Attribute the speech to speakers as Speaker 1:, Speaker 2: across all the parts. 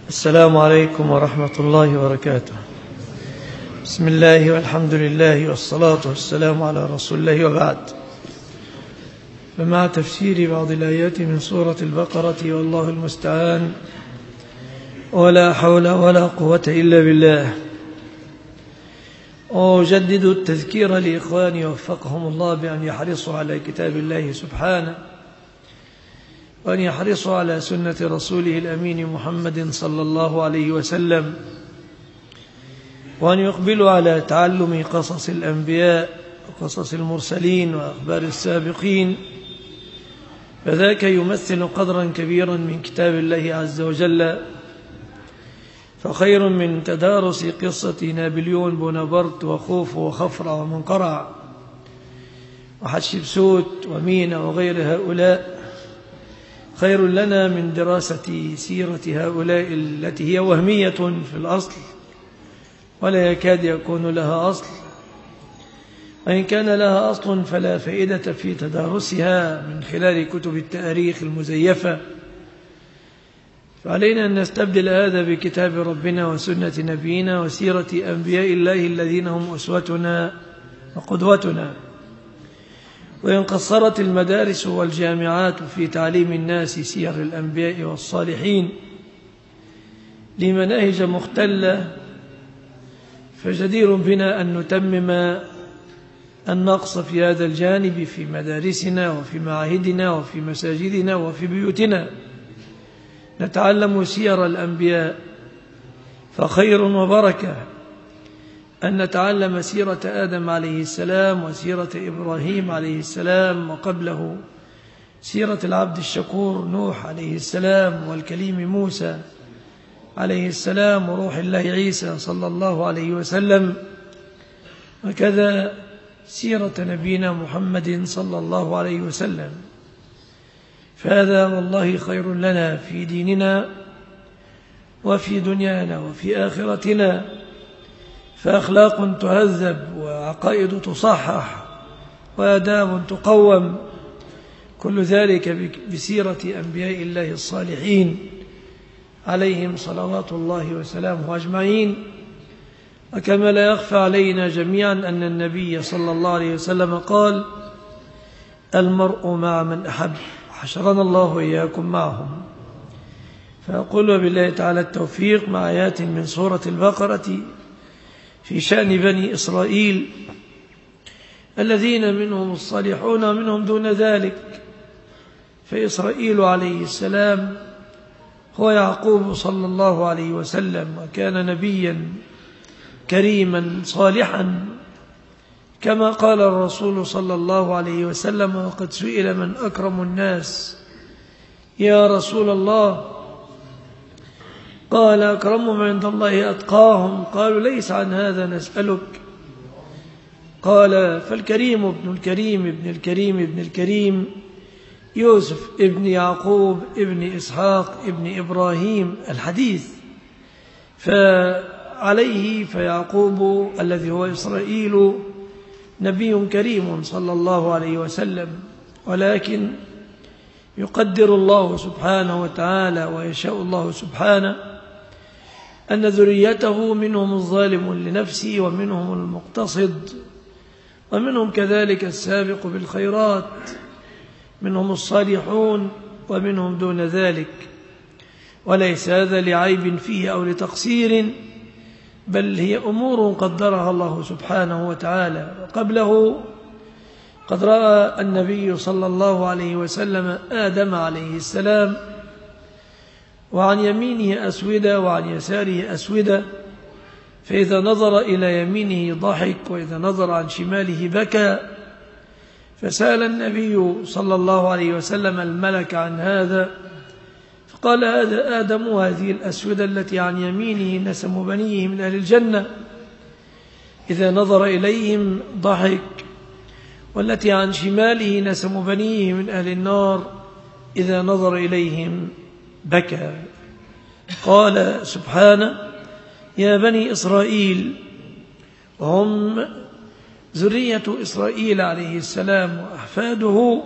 Speaker 1: السلام عليكم ورحمة الله وبركاته. بسم الله والحمد لله والصلاة والسلام على رسول الله وبعد. فمع تفسير بعض الآيات من سورة البقرة والله المستعان ولا حول ولا قوة إلا بالله. أجدد التذكير لإخواني وفقهم الله بأن يحرصوا على كتاب الله سبحانه، وأن يحرصوا على سنة رسوله الأمين محمد صلى الله عليه وسلم، وأن يقبلوا على تعلم قصص الأنبياء وقصص المرسلين وأخبار السابقين، فذاك يمثل قدرا كبيرا من كتاب الله عز وجل، فخير من تدارس قصة نابليون بونابرت وخوف وخفرع ومنقرع وحتشبسوت ومينا وغير هؤلاء، خير لنا من دراسة سيرة هؤلاء التي هي وهمية في الأصل ولا يكاد يكون لها أصل، وإن كان لها أصل فلا فائدة في تدارسها من خلال كتب التاريخ المزيفة. فعلينا أن نستبدل هذا بكتاب ربنا وسنة نبينا وسيرة أنبياء الله الذين هم أسوتنا وقدوتنا. وإن قصرت المدارس والجامعات في تعليم الناس سير الأنبياء والصالحين لمناهج مختلة، فجدير بنا أن نتمم النقص في هذا الجانب في مدارسنا وفي معاهدنا وفي مساجدنا وفي بيوتنا، نتعلم سير الأنبياء، فخير وبركة أن نتعلم سيرة آدم عليه السلام وسيرة إبراهيم عليه السلام، وقبله سيرة العبد الشكور نوح عليه السلام، والكليم موسى عليه السلام، وروح الله عيسى صلى الله عليه وسلم، وكذا سيرة نبينا محمد صلى الله عليه وسلم. فهذا والله خير لنا في ديننا وفي دنيانا وفي آخرتنا، فأخلاق تهذب وعقائد تصحح وآداب تقوم، كل ذلك بسيرة أنبياء الله الصالحين عليهم صلوات الله وسلامه أجمعين. وكما لا يخفى علينا جميعا أن النبي صلى الله عليه وسلم قال: المرء مع من أحب، حشرنا الله وإياكم معهم. فأقول وبالله تعالى التوفيق مع آيات من سورة البقرة في شأن بني إسرائيل الذين منهم الصالحون ومنهم دون ذلك. فإسرائيل عليه السلام هو يعقوب صلى الله عليه وسلم، وكان نبيا كريما صالحا كما قال الرسول صلى الله عليه وسلم، وقد سئل من أكرم الناس يا رسول الله؟ قال: أكرمهم عند الله أتقاهم. قالوا: ليس عن هذا نسألك. قال: فالكريم ابن الكريم ابن الكريم ابن الكريم يوسف ابن يعقوب ابن إسحاق ابن إبراهيم. الحديث. فعليه فيعقوب الذي هو إسرائيل نبي كريم صلى الله عليه وسلم، ولكن يقدر الله سبحانه وتعالى ويشاء الله سبحانه أن ذريته منهم الظالم لنفسه ومنهم المقتصد ومنهم كذلك السابق بالخيرات، منهم الصالحون ومنهم دون ذلك. وليس هذا لعيب فيه أو لتقصير، بل هي أمور قدرها الله سبحانه وتعالى. وقبله قد رأى النبي صلى الله عليه وسلم آدم عليه السلام، وعن يمينه أسودة وعن يساره أسودة، فإذا نظر إلى يمينه ضحك وإذا نظر عن شماله بكى. فسأل النبي صلى الله عليه وسلم الملك عن هذا، فقال: هذا آدم، وهذه الأسودة التي عن يمينه نسم بنيه من أهل الجنة، إذا نظر إليهم ضحك، والتي عن شماله نسم بنيه من أهل النار، إذا نظر إليهم بكى. قال سبحانه: يا بني إسرائيل، وهم ذرية إسرائيل عليه السلام وأحفاده،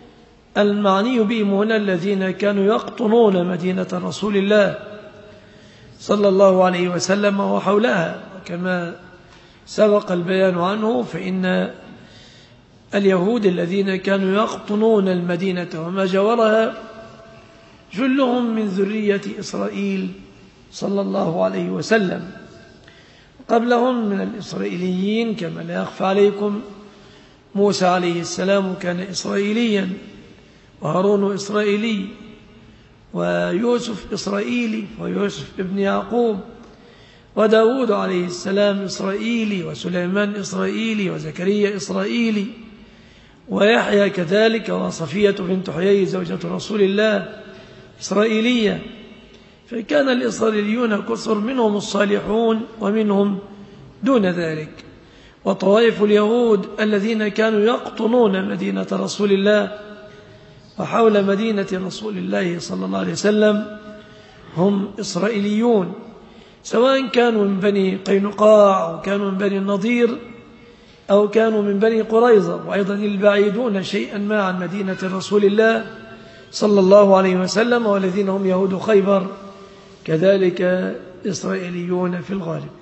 Speaker 1: المعني بهم هنا الذين كانوا يقطنون مدينة رسول الله صلى الله عليه وسلم وحولها. كما سبق البيان عنه فإن اليهود الذين كانوا يقطنون المدينة وما جاورها جلهم من ذرية إسرائيل صلى الله عليه وسلم. قبلهم من الإسرائيليين كما لا يخفى عليكم موسى عليه السلام كان إسرائيليا، وهارون إسرائيلي، ويوسف إسرائيلي ويوسف ابن يعقوب، وداود عليه السلام إسرائيلي، وسليمان إسرائيلي، وزكريا إسرائيلي، ويحيى كذلك، وصفية بنت حيي زوجة رسول الله إسرائيلية. فكان الإسرائيليون كثر، منهم الصالحون ومنهم دون ذلك. وطوائف اليهود الذين كانوا يقطنون مدينة رسول الله وحول مدينة رسول الله صلى الله عليه وسلم هم إسرائيليون، سواء كانوا من بني قينقاع أو كانوا من بني النضير أو كانوا من بني قريظة، وأيضا البعيدون شيئا ما عن مدينة رسول الله صلى الله عليه وسلم، والذين هم يهود خيبر كذلك إسرائيليون في الغالب.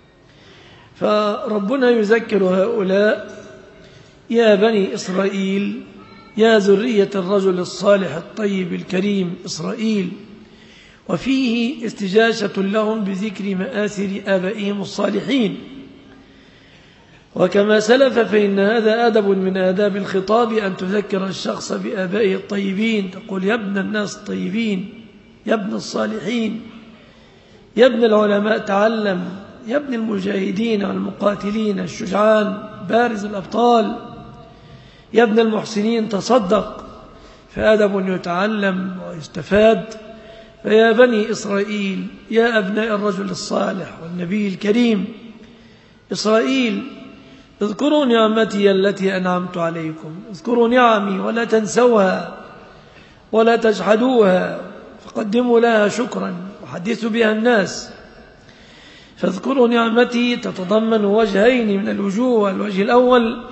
Speaker 1: فربنا يذكر هؤلاء: يا بني إسرائيل، يا ذرية الرجل الصالح الطيب الكريم إسرائيل. وفيه استجاشة لهم بذكر مآثر آبائهم الصالحين. وكما سلف فإن هذا أدب من آداب الخطاب أن تذكر الشخص بآبائه الطيبين، تقول: يا ابن الناس الطيبين، يا ابن الصالحين، يا ابن العلماء تعلم، يا ابن المجاهدين والمقاتلين الشجعان بارز الأبطال، يا ابن المحسنين تصدق. فأدب يتعلم ويستفاد. فيا بني إسرائيل، يا أبناء الرجل الصالح والنبي الكريم إسرائيل، اذكروا نعمتي التي أنعمت عليكم. اذكروا نعمي ولا تنسوها ولا تجحدوها، فقدموا لها شكرا وحدثوا بها الناس. فاذكروا نعمتي تتضمن وجهين من الوجوه. الوجه الأول: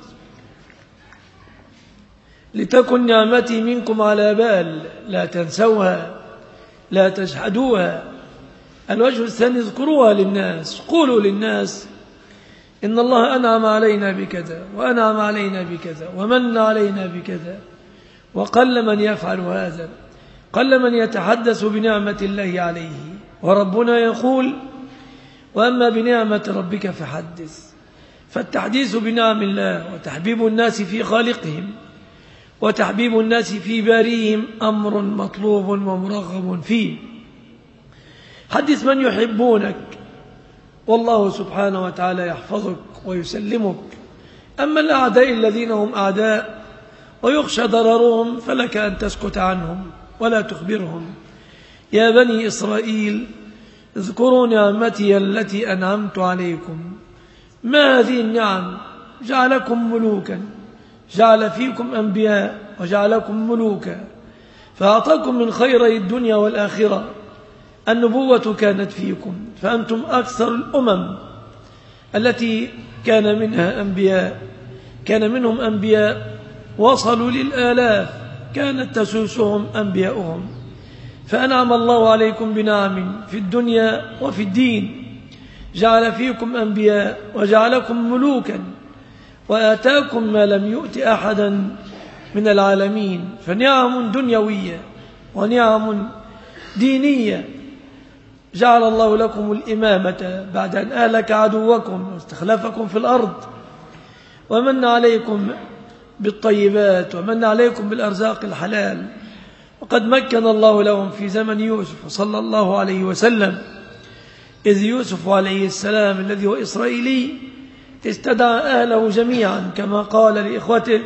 Speaker 1: لتكن نعمتي منكم على بال، لا تنسوها لا تجحدوها. الوجه الثاني: اذكروها للناس، قولوا للناس إن الله أنعم علينا بكذا وأنعم علينا بكذا ومن علينا بكذا. وقل من يفعل هذا، قل من يتحدث بنعمة الله عليه. وربنا يقول: وأما بنعمة ربك فحدث. فالتحديث بنعم الله وتحبيب الناس في خالقهم وتحبيب الناس في باريهم أمر مطلوب ومرغب فيه. حدث من يحبونك، والله سبحانه وتعالى يحفظك ويسلمك. أما الأعداء الذين هم أعداء ويخشى ضررهم فلك أن تسكت عنهم ولا تخبرهم. يا بني إسرائيل، اذكروا نعمتي التي أنعمت عليكم. ما هذه النعم؟ جعلكم ملوكا، جعل فيكم أنبياء وجعلكم ملوكا، فأعطاكم من خيري الدنيا والآخرة. النبوة كانت فيكم، فأنتم أكثر الأمم التي كان منها أنبياء، كان منهم أنبياء وصلوا للآلاف، كانت تسوسهم أنبياؤهم. فأنعم الله عليكم بنعم في الدنيا وفي الدين، جعل فيكم أنبياء وجعلكم ملوكا وآتاكم ما لم يؤت أحدا من العالمين. فنعم دنيوية ونعم دينية. جعل الله لكم الإمامة بعد أن أهلك عدوكم واستخلفكم في الأرض، ومن عليكم بالطيبات ومن عليكم بالأرزاق الحلال. وقد مكن الله لهم في زمن يوسف صلى الله عليه وسلم، إذ يوسف عليه السلام الذي هو إسرائيلي استدعى أهله جميعا كما قال لإخوته: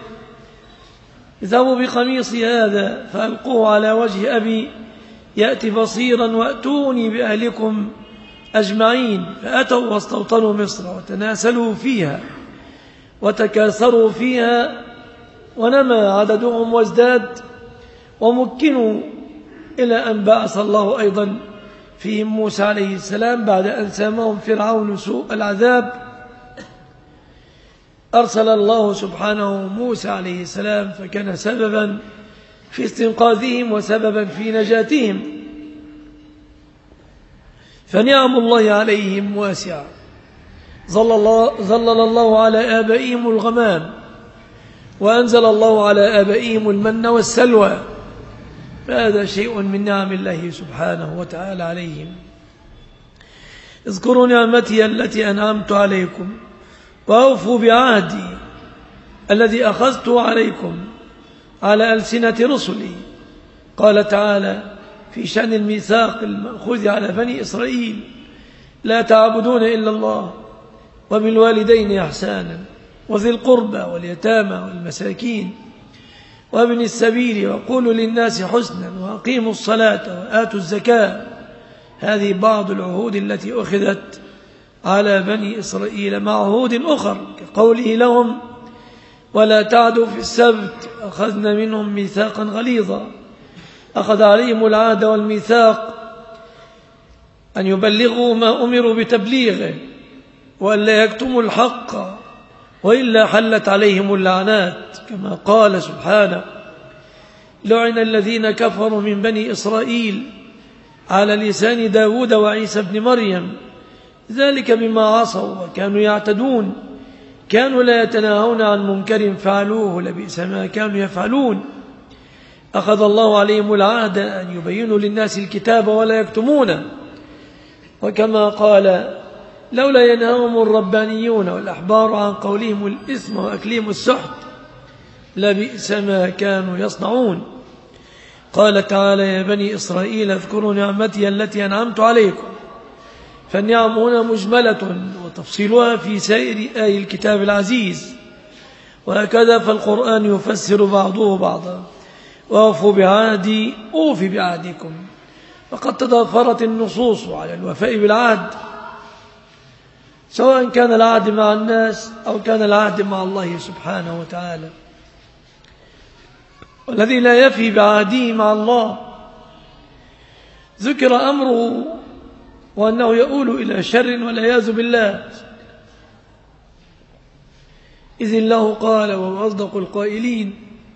Speaker 1: اذهبوا بقميصي هذا فألقوه على وجه أبي يأتي بصيرا وأتوني بأهلكم أجمعين. فأتوا واستوطنوا مصر وتناسلوا فيها وتكاثروا فيها، ونمى عددهم وازداد، ومكنوا إلى أن بعث الله أيضا فيهم موسى عليه السلام بعد أن سامهم فرعون سوء العذاب. أرسل الله سبحانه موسى عليه السلام فكان سببا في استنقاذهم وسببا في نجاتهم. فنعم الله عليهم واسعة. ظلل الله على آبائهم الغمام، وأنزل الله على آبائهم المن والسلوى، فهذا شيء من نعم الله سبحانه وتعالى عليهم. اذكروا نعمتي التي أنعمت عليكم وأوفوا بعهدي الذي أخذته عليكم على ألسنة رسلي. قال تعالى في شأن الميثاق المأخوذ على بني إسرائيل: لا تعبدون إلا الله وبالوالدين إحسانا وذي القربى واليتامى والمساكين وابن السبيل وقولوا للناس حسنا وأقيموا الصلاة وآتوا الزكاة. هذه بعض العهود التي أخذت على بني إسرائيل مع عهود أخر، كقوله لهم: ولا تعدوا في السبت، أخذنا منهم ميثاقا غليظا. أخذ عليهم العهد والميثاق أن يبلغوا ما أمروا بتبليغه وأن لا يكتموا الحق، وإلا حلت عليهم اللعنات، كما قال سبحانه: لعن الذين كفروا من بني إسرائيل على لسان داود وعيسى بن مريم، ذلك بما عصوا وكانوا يعتدون، كانوا لا يتناهون عن منكر فعلوه، لبئس ما كانوا يفعلون. أخذ الله عليهم العهد أن يبينوا للناس الكتاب ولا يكتمونه، وكما قال: لولا ينهاهم الربانيون والأحبار عن قولهم الإثم وأكلهم السحت، لبئس ما كانوا يصنعون. قال تعالى: يا بني إسرائيل اذكروا نعمتي التي أنعمت عليكم. فالنعم هنا مجملة وتفصيلها في سائر آي الكتاب العزيز، وهكذا فالقرآن يفسر بعضه بعضا. وأوفوا بعهدي أوف بعهدكم، فقد تضافرت النصوص على الوفاء بالعهد، سواء كان العهد مع الناس أو كان العهد مع الله سبحانه وتعالى. والذي لا يفي بعهده مع الله ذكر أمره وأنه يؤول إلى شر والعياذ بالله، إذ الله قال وهو أصدق القائلين: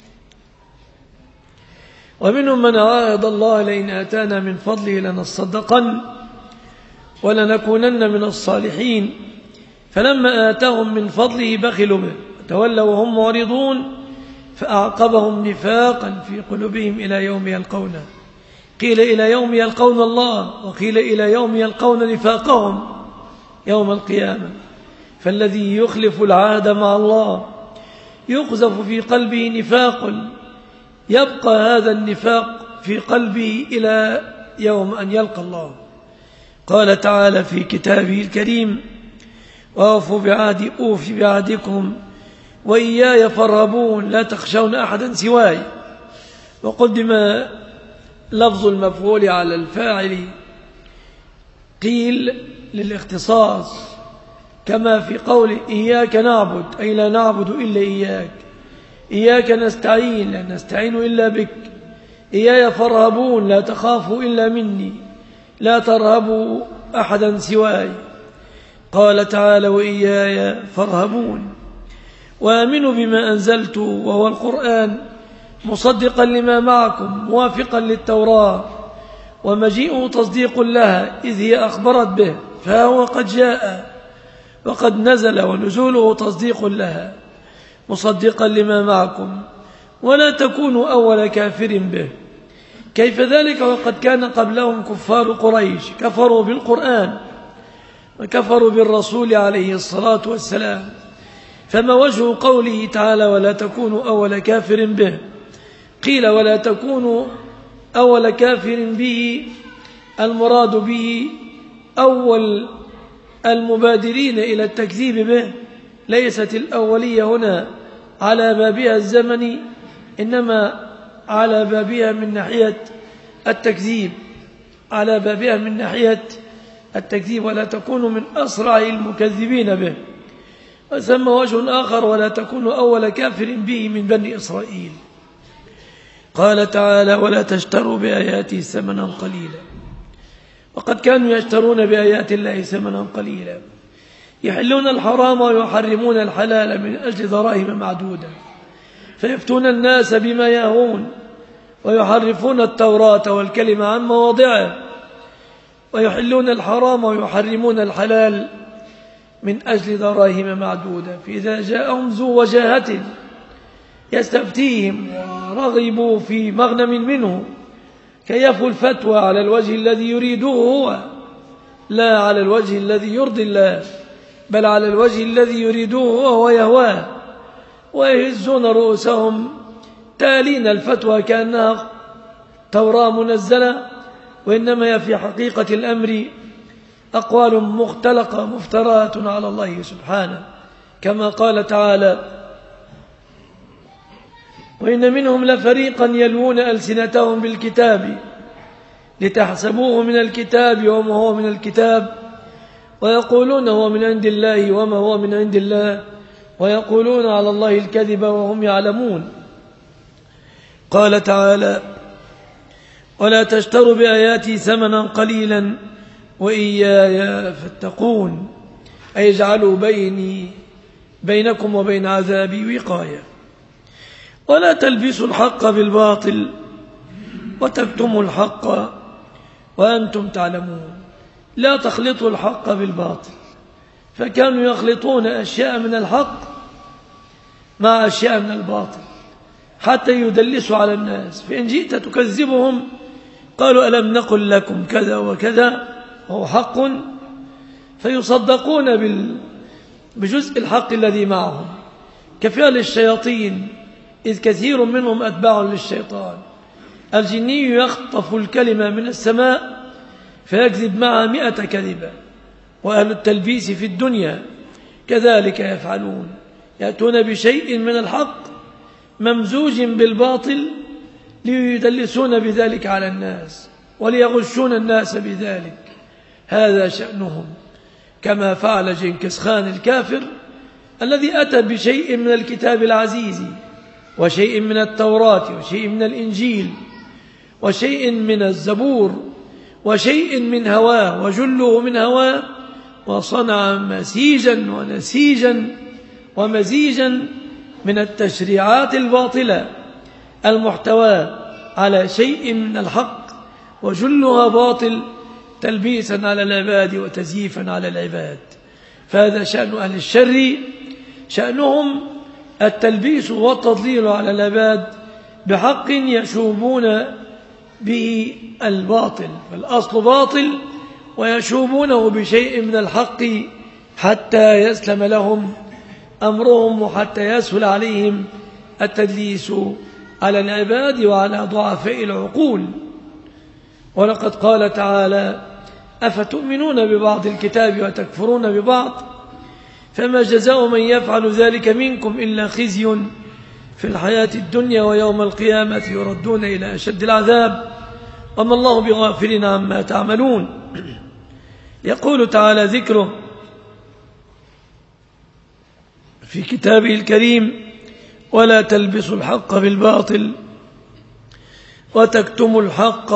Speaker 1: ومنهم من عاهد الله لئن آتانا من فضله لنصدقن ولنكونن من الصالحين، فلما آتاهم من فضله بخلوا به وتولوا وهم معرضون، فأعقبهم نفاقا في قلوبهم إلى يوم يلقونه. قيل إلى يوم يلقون الله، وقيل إلى يوم يلقون نفاقهم يوم القيامة. فالذي يخلف العهد مع الله يقذف في قلبه نفاق، يبقى هذا النفاق في قلبه إلى يوم أن يلقى الله. قال تعالى في كتابه الكريم: وأوفوا بعهدي أوف بعهدكم وإياي فارهبون، لا تخشون أحدا سواي. وقدم لفظ المفعول على الفاعل، قيل للاختصاص، كما في قول إياك نعبد، أي لا نعبد إلا إياك. إياك نستعين، لا نستعين إلا بك. إياي فارهبون، لا تخافوا إلا مني، لا ترهبوا أحدا سواي. قال تعالى: وإياي فارهبون. وآمنوا بما أنزلت وهو القرآن مصدقا لما معكم موافقا للتوراة، ومجيئه تصديق لها إذ هي أخبرت به، فهو قد جاء وقد نزل، ونزوله تصديق لها مصدقا لما معكم، ولا تكونوا أول كافر به. كيف ذلك وقد كان قبلهم كفار قريش كفروا بالقرآن وكفروا بالرسول عليه الصلاة والسلام. فما وجه قوله تعالى: ولا تكونوا أول كافر به؟ قيل: ولا تكونوا أول كافر به، المراد به أول المبادرين إلى التكذيب به. ليست الأولية هنا على بابها الزمني، إنما على بابها من ناحية التكذيب، على بابها من ناحية التكذيب. ولا تكونوا من أسرع المكذبين به. وثم وجه آخر: ولا تكونوا أول كافر به من بني إسرائيل. قال تعالى: ولا تشتروا بآياتي ثمنا قليلا. وقد كانوا يشترون بآيات الله ثمنا قليلا، يحلون الحرام ويحرمون الحلال من أجل دراهم معدودة، فيفتون الناس بما يهون، ويحرفون التوراة والكلمة عن مواضعه، ويحلون الحرام ويحرمون الحلال من أجل دراهم معدودة. فإذا جاءهم ذو وجاهة يستفتيهم ورغبوا في مغنم منه كيفوا الفتوى على الوجه الذي يريده هو، لا على الوجه الذي يرضي الله، بل على الوجه الذي يريده هو ويهواه، ويهزون رؤوسهم تالين الفتوى كأنها توراة منزلة، وإنما هي في حقيقة الأمر أقوال مختلقة مفترات على الله سبحانه، كما قال تعالى: وإن منهم لفريقا يلوون ألسنتهم بالكتاب لتحسبوه من الكتاب وما هو من الكتاب ويقولون هو من عند الله وما هو من عند الله ويقولون على الله الكذب وهم يعلمون. قال تعالى: ولا تشتروا بآياتي ثمنا قليلا وإياي فاتقون، أي اجعلوا بينكم وبين عذابي وقاية. ولا تلبسوا الحق بالباطل وتكتموا الحق وأنتم تعلمون. لا تخلطوا الحق بالباطل، فكانوا يخلطون أشياء من الحق مع أشياء من الباطل حتى يدلسوا على الناس، فإن جئت تكذبهم قالوا ألم نقل لكم كذا وكذا وهو حق، فيصدقون بجزء الحق الذي معهم، كفعل الشياطين، إذ كثير منهم أتباع للشيطان. الجني يخطف الكلمة من السماء فيكذب معها 100 كذبة، وأهل التلبيس في الدنيا كذلك يفعلون، يأتون بشيء من الحق ممزوج بالباطل ليدلسون بذلك على الناس وليغشون الناس بذلك. هذا شأنهم، كما فعل جنكيز خان الكافر الذي أتى بشيء من الكتاب العزيز وشيء من التوراة وشيء من الإنجيل وشيء من الزبور وشيء من هواه وجله من هواه، وصنع مسيجا ونسيجا ومزيجا من التشريعات الباطلة المحتوى على شيء من الحق وجلها باطل، تلبيسا على العباد وتزييفا على العباد. فهذا شأن أهل الشر، شأنهم التلبيس والتضليل على العباد بحق يشوبون به الباطل، فالأصل باطل ويشوبونه بشيء من الحق حتى يسلم لهم أمرهم وحتى يسهل عليهم التدليس على العباد وعلى ضعفاء العقول. ولقد قال تعالى: أفتؤمنون ببعض الكتاب وتكفرون ببعض، فما جزاء من يفعل ذلك منكم إلا خزي في الحياة الدنيا ويوم القيامة يردون إلى أشد العذاب وما الله بغافل عما تعملون. يقول تعالى ذكره في كتابه الكريم: ولا تلبسوا الحق بالباطل وتكتموا الحق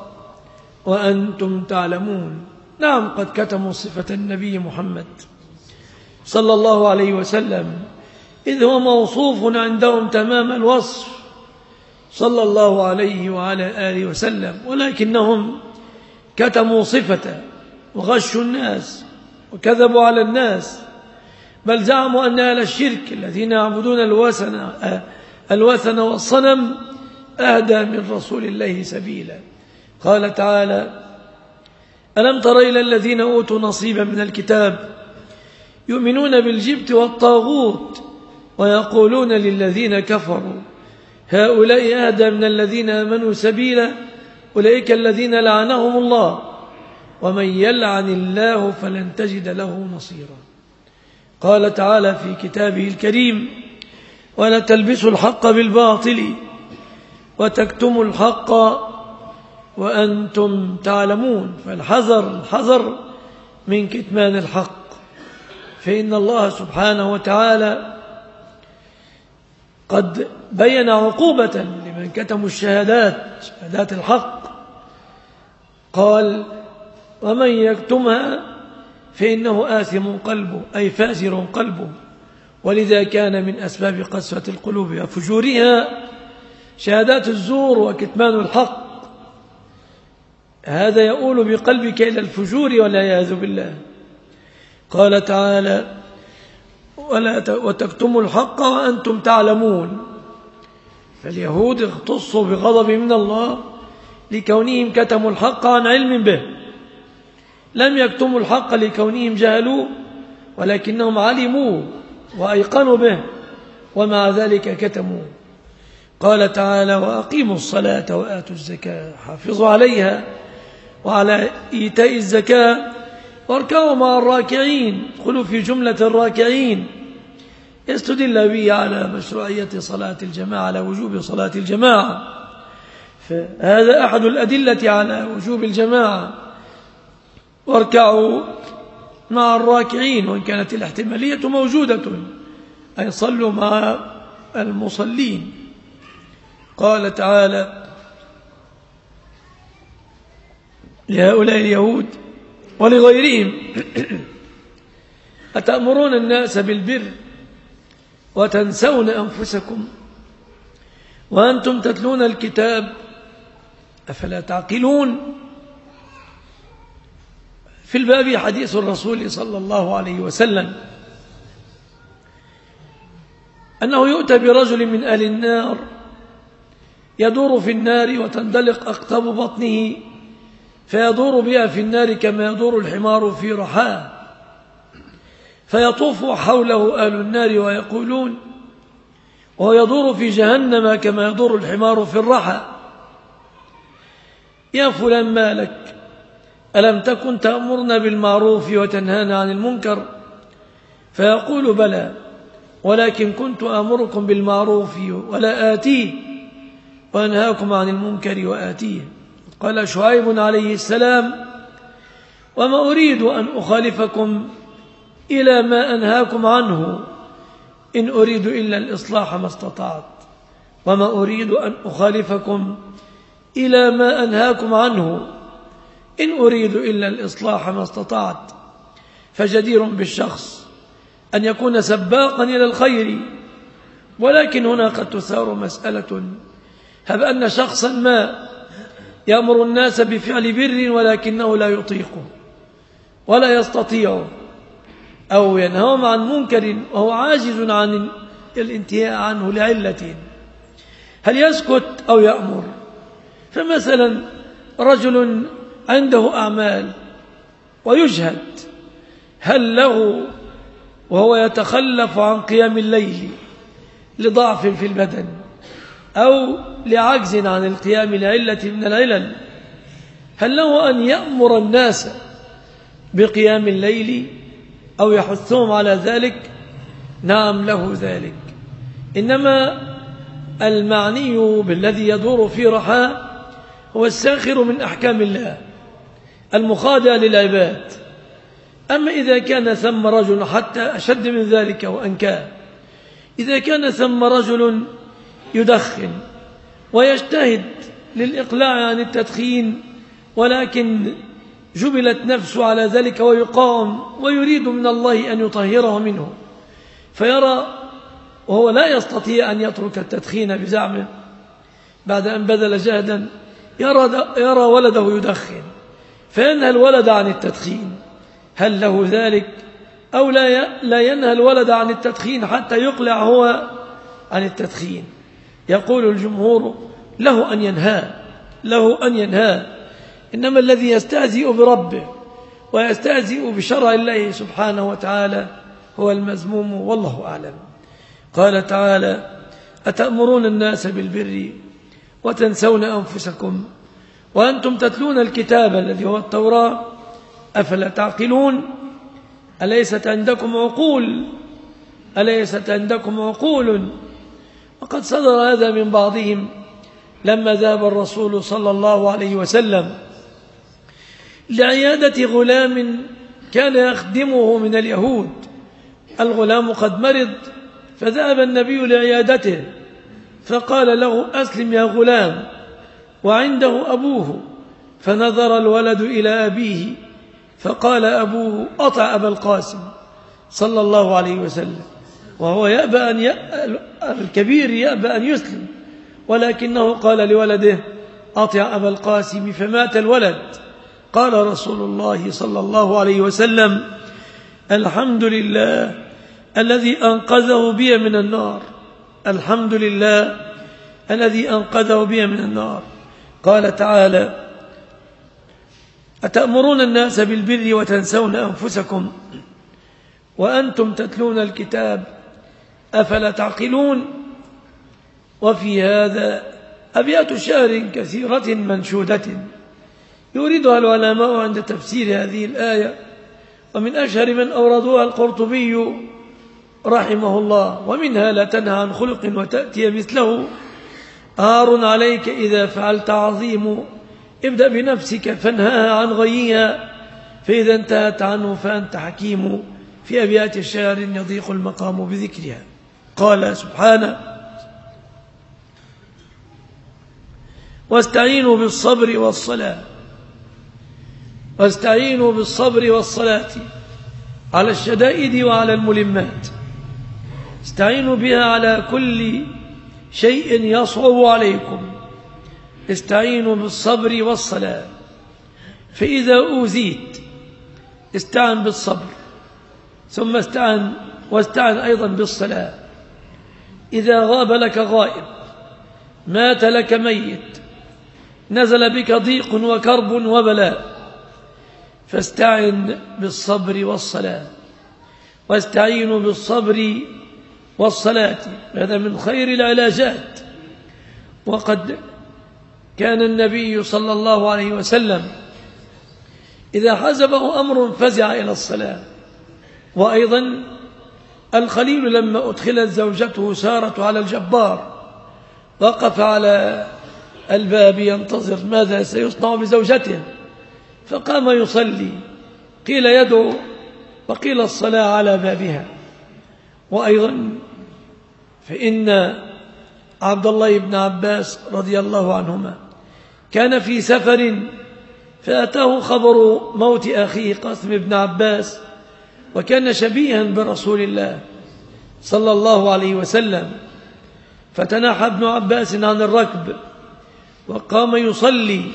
Speaker 1: وأنتم تعلمون. نعم، قد كتموا صفة النبي محمد صلى الله عليه وسلم، إذ هو موصوف عندهم تمام الوصف صلى الله عليه وعلى آله وسلم، ولكنهم كتموا صفته وغشوا الناس وكذبوا على الناس، بل زعموا أن أهل الشرك الذين يعبدون الوثن والصنم أهدى من رسول الله سبيلا. قال تعالى: ألم تر إلى الذين أوتوا نصيبا من الكتاب يؤمنون بالجبت والطاغوت ويقولون للذين كفروا هؤلاء أهدى من الذين آمنوا سبيلا أولئك الذين لعنهم الله ومن يلعن الله فلن تجد له نصيرا. قال تعالى في كتابه الكريم: ولا تلبسوا الحق بالباطل وتكتموا الحق وأنتم تعلمون. فالحذر من كتمان الحق، فإن الله سبحانه وتعالى قد بين عقوبة لمن كتموا شهادات الحق، قال: ومن يكتمها فإنه آثم قلبه، أي فاسر قلبه. ولذا كان من أسباب قسوة القلوب وفجورها شهادات الزور وكتمان الحق، هذا يؤول بقلبك إلى الفجور والعياذ بالله. قال تعالى وتكتموا الحق وأنتم تعلمون. فاليهود اختصوا بغضب من الله لكونهم كتموا الحق عن علم به، لم يكتموا الحق لكونهم جهلوه، ولكنهم علموه وأيقنوا به ومع ذلك كتموه. قال تعالى وأقيموا الصلاة وآتوا الزكاة، حافظوا عليها وعلى إيتاء الزكاة واركعوا مع الراكعين، ادخلوا في جملة الراكعين. يستدل به على مشروعية صلاة الجماعة، على وجوب صلاة الجماعة، فهذا أحد الأدلة على وجوب الجماعة. واركعوا مع الراكعين، وإن كانت الاحتمالية موجودة أي صلوا مع المصلين. قال تعالى لهؤلاء اليهود ولغيرهم أتأمرون الناس بالبر وتنسون أنفسكم وأنتم تتلون الكتاب أفلا تعقلون. في الباب حديث الرسول صلى الله عليه وسلم أنه يؤتى برجل من أهل النار يدور في النار وتندلق أقطاب بطنه فيدور بها في النار كما يدور الحمار في رحاه، فيطوف حوله أهل النار ويقولون وهو يدور في جهنم كما يدور الحمار في الرحى يا فلان ما لك؟ ألم تكن تأمرنا بالمعروف وتنهانا عن المنكر؟ فيقول بلى ولكن كنت آمركم بالمعروف ولا آتيه وأنهاكم عن المنكر وآتيه. قال شعيب عليه السلام وما أريد أن أخالفكم إلى ما أنهاكم عنه إن أريد إلا الإصلاح ما استطعت، وما أريد أن أخالفكم إلى ما أنهاكم عنه إن أريد إلا الإصلاح ما استطعت. فجدير بالشخص أن يكون سباقا إلى الخير، ولكن هنا قد تثار مسألة، هب أن شخصا ما يأمر الناس بفعل بر ولكنه لا يطيقه ولا يستطيعه، أو ينهاهم عن منكر وهو عاجز عن الانتهاء عنه لعلة، هل يسكت أو يأمر؟ فمثلا رجل عنده أعمال ويجهد، هل له وهو يتخلف عن قيام الليل لضعف في البدن أو لعجز عن القيام لعلة من العلل، هل له أن يأمر الناس بقيام الليل أو يحثهم على ذلك؟ نعم له ذلك. إنما المعني بالذي يدور في رحاه هو الساخر من أحكام الله المخادع للعباد. أما إذا كان ثم رجل، حتى أشد من ذلك وأنكاه، إذا كان ثم رجل يدخن ويجتهد للإقلاع عن التدخين ولكن جبلت نفسه على ذلك ويقاوم ويريد من الله أن يطهره منه، فيرى وهو لا يستطيع أن يترك التدخين بزعمه بعد أن بذل جهدا، يرى ولده يدخن فينهى الولد عن التدخين، هل له ذلك؟ أو لا ينهى الولد عن التدخين حتى يقلع هو عن التدخين؟ يقول الجمهور له أن ينهى، إنما الذي يستهزئ بربه ويستهزئ بشرع الله سبحانه وتعالى هو المذموم، والله أعلم. قال تعالى أتأمرون الناس بالبر وتنسون أنفسكم وأنتم تتلون الكتاب الذي هو التوراة أفلا تعقلون؟ أليست عندكم عقول؟ وقد صدر هذا من بعضهم لما ذهب الرسول صلى الله عليه وسلم لعيادة غلام كان يخدمه من اليهود. الغلام قد مرض فذهب النبي لعيادته فقال له أسلم يا غلام، وعنده أبوه، فنظر الولد إلى أبيه فقال أبوه أطع أبا القاسم صلى الله عليه وسلم، وهو الكبير يأبى أن يسلم، ولكنه قال لولده أطع أبا القاسم فمات الولد. قال رسول الله صلى الله عليه وسلم: الحمد لله الذي أنقذه بي من النار، الحمد لله الذي أنقذه بي من النار. قال تعالى: أتأمرون الناس بالبر وتنسون أنفسكم وأنتم تتلون الكتاب أفلا تعقلون. وفي هذا أبيات شعر كثيرة منشودة يريدها العلماء عند تفسير هذه الآية، ومن أشهر من أوردوها القرطبي رحمه الله. ومنها: لا تنهى عن خلق وتأتي مثله، عار عليك إذا فعلت عظيم، ابدأ بنفسك فانهاها عن غيها، فإذا انتهت عنه فأنت حكيم. في أبيات الشعر يضيق المقام بذكرها. قال سبحانه: واستعينوا بالصبر والصلاة، واستعينوا بالصبر والصلاة على الشدائد وعلى الملمات. استعينوا بها على كل شيء يصعب عليكم، استعينوا بالصبر والصلاة. فإذا أوذيت استعن بالصبر، ثم واستعن أيضا بالصلاة. إذا غاب لك غائب، مات لك ميت، نزل بك ضيق وكرب وبلاء، فاستعن بالصبر والصلاة. واستعينوا بالصبر والصلاة، هذا من خير العلاجات. وقد كان النبي صلى الله عليه وسلم إذا حزبه أمر فزع إلى الصلاة. وأيضا الخليل لما أدخلت زوجته سارة على الجبار وقف على الباب ينتظر ماذا سيصنع بزوجته، فقام يصلي، قيل يدعو وقيل الصلاة على بابها. وأيضا فإن عبد الله بن عباس رضي الله عنهما كان في سفر، فأتاه خبر موت أخيه قاسم بن عباس، وكان شبيها برسول الله صلى الله عليه وسلم. فتناحى ابن عباس عن الركب وقام يصلي،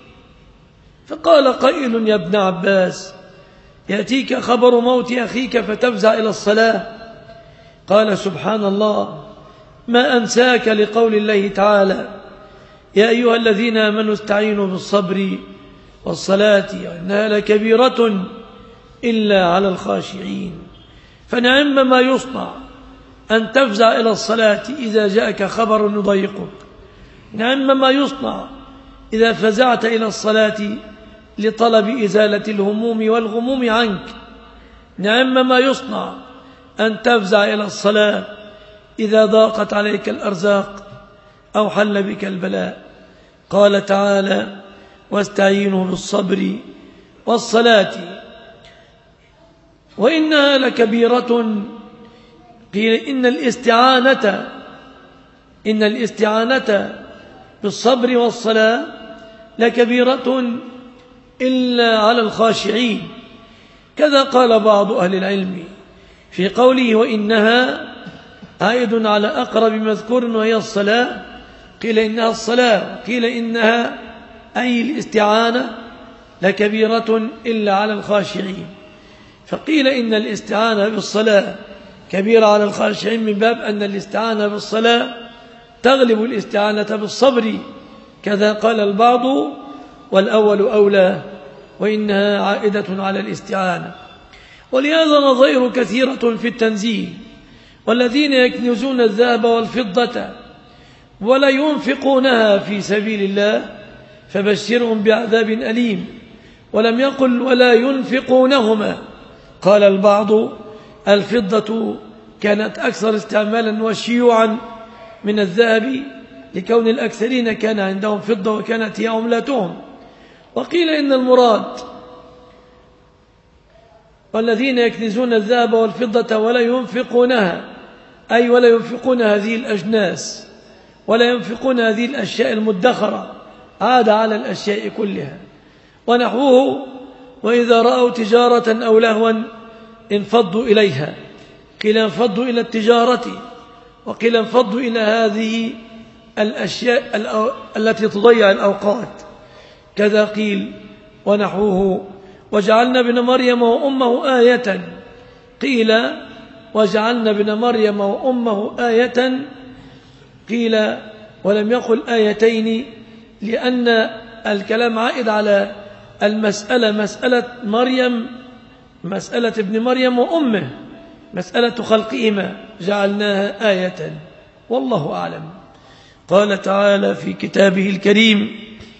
Speaker 1: فقال قائل: يا ابن عباس، يأتيك خبر موت أخيك فتفزع إلى الصلاة؟ قال: سبحان الله، ما أنساك لقول الله تعالى: يا أيها الذين آمنوا استعينوا بالصبر والصلاة وإنها لكبيرة إلا على الخاشعين. فنعم ما يصنع أن تفزع إلى الصلاة إذا جاءك خبر يضيقك، نعم ما يصنع إذا فزعت إلى الصلاة لطلب إزالة الهموم والغموم عنك، نعم ما يصنع أن تفزع إلى الصلاة إذا ضاقت عليك الأرزاق أو حل بك البلاء. قال تعالى: واستعينوا بالصبر والصلاة وإنها لكبيرة. قيل إن الاستعانة بالصبر والصلاة لكبيرة إلا على الخاشعين. كذا قال بعض أهل العلم في قوله وإنها عائد على أقرب مذكور وهي الصلاة، قيل إنها الصلاة، قيل إنها أي الاستعانة لكبيرة إلا على الخاشعين. فقيل إن الاستعانة بالصلاة كبيرة على الخاشعين من باب أن الاستعانة بالصلاة تغلب الاستعانة بالصبر. كذا قال البعض، والأول أولى، وإنها عائدة على الاستعانة. ولهذا نظائر كثيرة في التنزيل: والذين يكنزون الذهب والفضة ولا ينفقونها في سبيل الله فبشرهم بعذاب أليم. ولم يقل ولا ينفقونهما. قال البعض: الفضة كانت أكثر استعمالا وشيوعا من الذهب، لكون الأكثرين كان عندهم فضة وكانت هي عملتهم. وقيل إن المراد والذين يكنزون الذهب والفضة ولا ينفقونها، أي ولا ينفقون هذه الأجناس ولا ينفقون هذه الأشياء المدخرة، عاد على الأشياء كلها. ونحوه: وإذا رأوا تجارة أو لهوا انفضوا إليها. قيل انفضوا إلى التجارة، وقيل انفضوا إلى هذه الأشياء التي تضيع الأوقات، كذا قيل ونحوه وجعلنا ابن مريم وأمه آية، قيل وجعلنا ابن مريم وأمه آية، قيل ولم يقل آيتين، لأن الكلام عائد على المسألة، مسألة مريم، مسألة ابن مريم وأمه، مسألة خلقهما جعلناها آية، والله أعلم. قال تعالى في كتابه الكريم: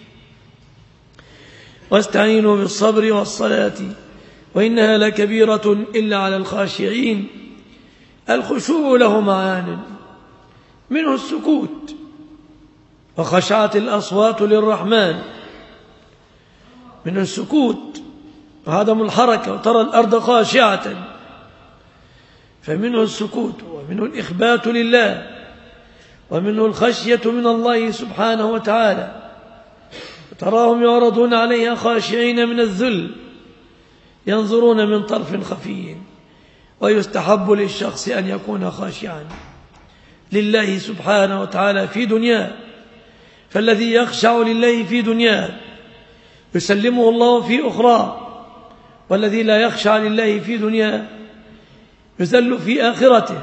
Speaker 1: واستعينوا بالصبر والصلاة وإنها لكبيرة إلا على الخاشعين. الخشوع له معان، منه السكوت، وخشعت الأصوات للرحمن، منه السكوت وعدم الحركة، وترى الأرض خاشعة، فمنه السكوت، ومنه الإخبات لله، ومنه الخشية من الله سبحانه وتعالى، تراهم يعرضون عليها خاشعين من الذل ينظرون من طرف خفي. ويستحب للشخص أن يكون خاشعا لله سبحانه وتعالى في دنياه، فالذي يخشع لله في دنياه يسلمه الله في أخرى، والذي لا يخشع لله في دنياه يذل في آخرته.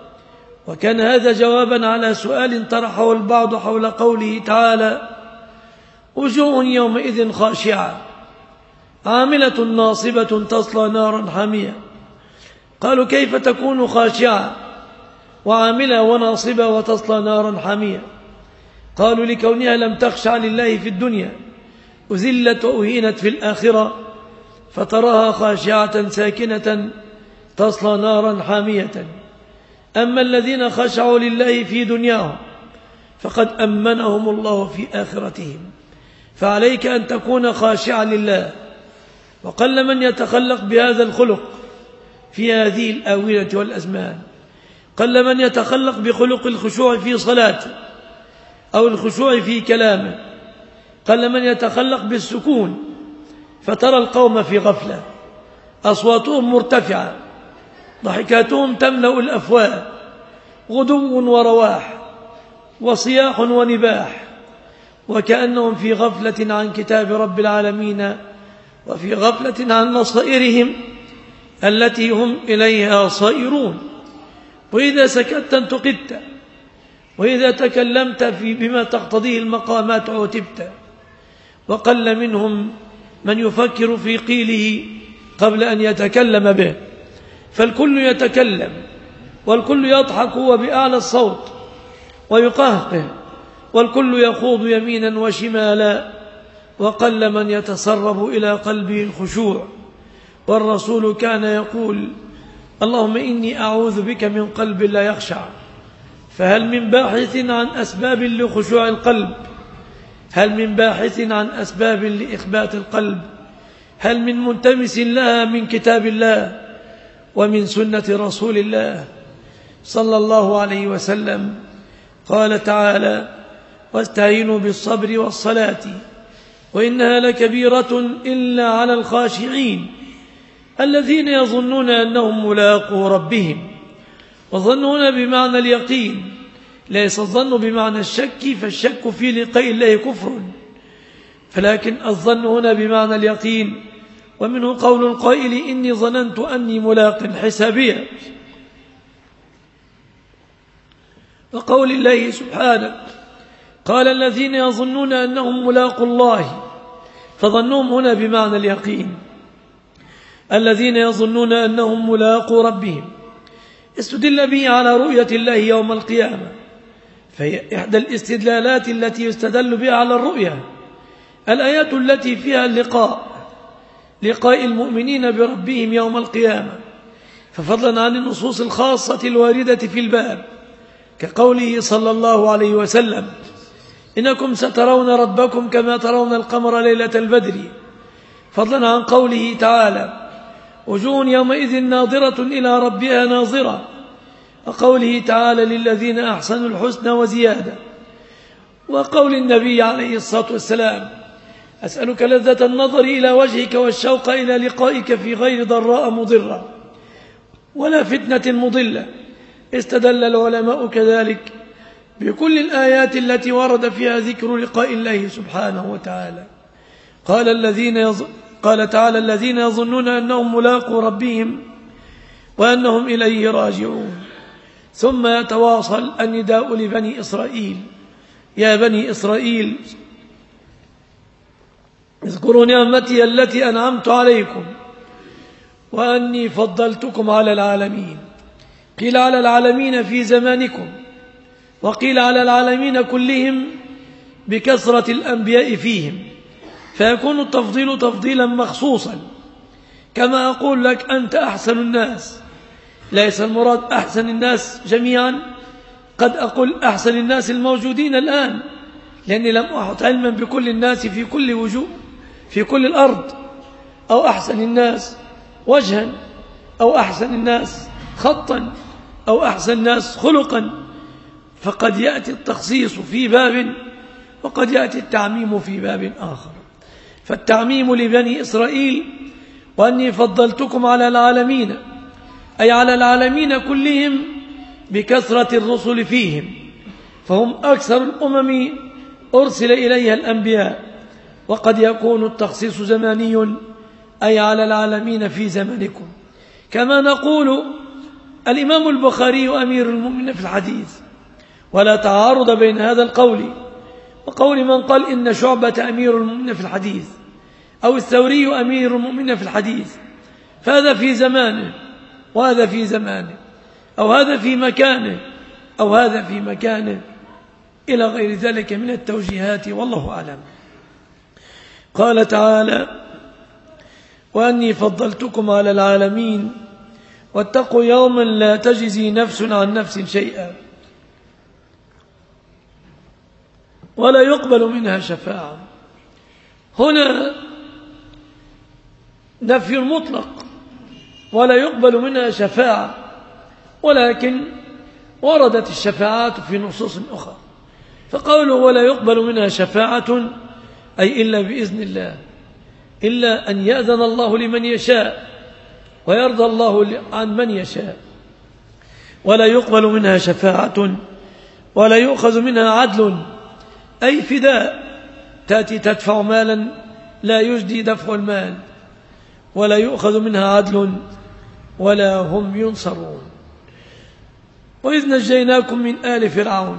Speaker 1: وكان هذا جوابا على سؤال طرحه البعض حول قوله تعالى: وجوه يومئذ خاشعة عاملة ناصبة تصلى نارا حامية. قالوا: كيف تكون خاشعة وعاملة وناصبة وتصلى نارا حامية؟ قالوا: لكونها لم تخشع لله في الدنيا، أذلت وأهينت في الآخرة، فتراها خاشعة ساكنة تصلى نارا حامية. أما الذين خشعوا لله في دنياهم فقد أمنهم الله في آخرتهم. فعليك أن تكون خاشعا لله، وقل من يتخلق بهذا الخلق في هذه الآونة والأزمان. قل من يتخلق بخلق الخشوع في صلاته أو الخشوع في كلامه، قل من يتخلق بالسكون، فترى القوم في غفلة، أصواتهم مرتفعة، ضحكاتهم تملأ الأفواه، غدو ورواح، وصياح ونباح، وكأنهم في غفلة عن كتاب رب العالمين، وفي غفلة عن مصائرهم التي هم إليها صائرون. وإذا سكت انتقدت، وإذا تكلمت بما تقتضيه المقامات عتبت. وقل منهم من يفكر في قيله قبل أن يتكلم به، فالكل يتكلم والكل يضحك وبأعلى الصوت ويقهقه، والكل يخوض يمينا وشمالا، وقل من يتسرب إلى قلبه الخشوع. والرسول كان يقول: اللهم إني أعوذ بك من قلب لا يخشع. فهل من باحث عن أسباب لخشوع القلب؟ هل من باحث عن أسباب لإخبات القلب؟ هل من منتمس لها من كتاب الله ومن سنة رسول الله صلى الله عليه وسلم؟ قال تعالى: واستعينوا بالصبر والصلاة وإنها لكبيرة إلا على الخاشعين الذين يظنون أنهم ملاقو ربهم. وظنون بمعنى اليقين، ليس الظن بمعنى الشك، فالشك في لقاء الله كفر، فلكن الظن هنا بمعنى اليقين. ومنه قول القائل: إني ظننت أني ملاق حسابيا. وقول الله سبحانه: قال الذين يظنون أنهم ملاقوا الله، فظنهم هنا بمعنى اليقين، الذين يظنون أنهم ملاقوا ربهم. استدل به على رؤية الله يوم القيامة، فهي إحدى الاستدلالات التي يستدل بها على الرؤية، الآيات التي فيها لقاء المؤمنين بربهم يوم القيامة. ففضلا عن النصوص الخاصة الواردة في الباب، كقوله صلى الله عليه وسلم: إنكم سترون ربكم كما ترون القمر ليلة البدر، فضلا عن قوله تعالى: وجوه يومئذ ناظرة إلى ربها ناظرة، وقوله تعالى: للذين أحسنوا الحسنى وزيادة، وقول النبي عليه الصلاة والسلام: أسألك لذة النظر إلى وجهك والشوق إلى لقائك في غير ضراء مضرة ولا فتنة مضلة. استدل العلماء كذلك بكل الآيات التي ورد فيها ذكر لقاء الله سبحانه وتعالى. قال تعالى: الذين يظنون أنهم ملاقو ربهم وأنهم إليه راجعون. ثم يتواصل النداء لبني إسرائيل: يا بني إسرائيل اذكروا نعمتي التي أنعمت عليكم وأني فضلتكم على العالمين. قيل على العالمين في زمانكم، وقيل على العالمين كلهم بكثرة الأنبياء فيهم، فيكون التفضيل تفضيلا مخصوصا. كما أقول لك أنت أحسن الناس، ليس المراد أحسن الناس جميعا، قد أقول أحسن الناس الموجودين الآن، لأني لم أحط علما بكل الناس في كل وجوه في كل الأرض، أو أحسن الناس وجها، أو أحسن الناس خطا، أو أحسن الناس خلقا، فقد يأتي التخصيص في باب وقد يأتي التعميم في باب آخر. فالتعميم لبني إسرائيل: وأني فضلتكم على العالمين، أي على العالمين كلهم بكثرة الرسل فيهم، فهم أكثر الأمم أرسل إليها الأنبياء. وقد يكون التخصيص زماني، أي على العالمين في زمنكم. كما نقول الإمام البخاري أمير المؤمنين في الحديث، ولا تعارض بين هذا القول وقول من قال إن شعبة أمير المؤمنين في الحديث، أو الثوري أمير المؤمنين في الحديث، فهذا في زمانه وهذا في زمانه، أو هذا في مكانه أو هذا في مكانه، إلى غير ذلك من التوجيهات، والله أعلم. قال تعالى: وأني فضلتكم على العالمين واتقوا يوما لا تجزي نفس عن نفس شيئا ولا يقبل منها شفاعة. هنا نفي مطلق، ولا يقبل منها شفاعة، ولكن وردت الشفاعات في نصوص أخرى. فقوله ولا يقبل منها شفاعة أي إلا بإذن الله، إلا أن يأذن الله لمن يشاء ويرضى الله عن من يشاء. ولا يقبل منها شفاعة ولا يؤخذ منها عدل، أي فداء، تأتي تدفع مالا لا يجدي دفع المال، ولا يؤخذ منها عدل ولا هم ينصرون. وإذ نجيناكم من آل فرعون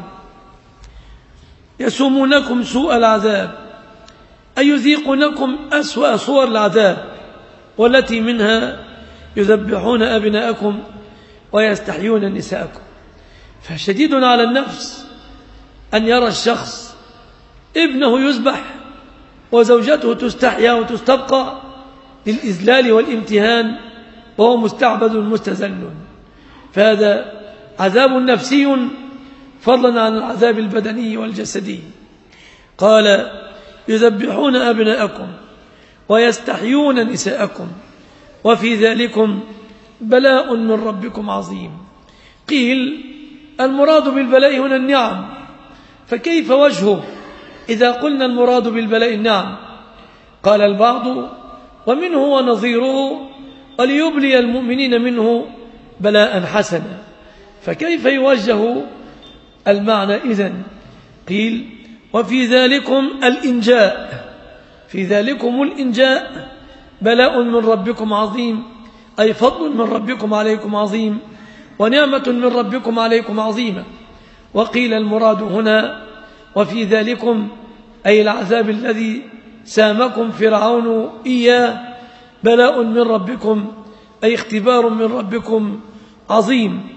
Speaker 1: يسومونكم سوء العذاب، أي يذيقونكم أسوأ صور العذاب، والتي منها يذبحون أبناءكم ويستحيون نساءكم. فشديد على النفس أن يرى الشخص ابنه يذبح وزوجته تستحيا وتستبقى للإذلال والامتهان، وهو مستعبد مستذل. فهذا عذاب نفسي فضلا عن العذاب البدني والجسدي. قال: يذبحون أبناءكم ويستحيون نساءكم وفي ذلكم بلاء من ربكم عظيم. قيل: المراد بالبلاء هنا النعم، فكيف وجهه إذا قلنا المراد بالبلاء النعم؟ قال البعض: ومنه ونظيره، وليبلي المؤمنين منه بلاء حسنا. فكيف يوجه المعنى إذن؟ قيل: وفي ذلكم الإنجاء، في ذلكم الإنجاء بلاء من ربكم عظيم، أي فضل من ربكم عليكم عظيم، ونعمة من ربكم عليكم عظيمة. وقيل المراد هنا وفي ذلكم أي العذاب الذي سامكم فرعون إياه بلاء من ربكم، أي اختبار من ربكم عظيم.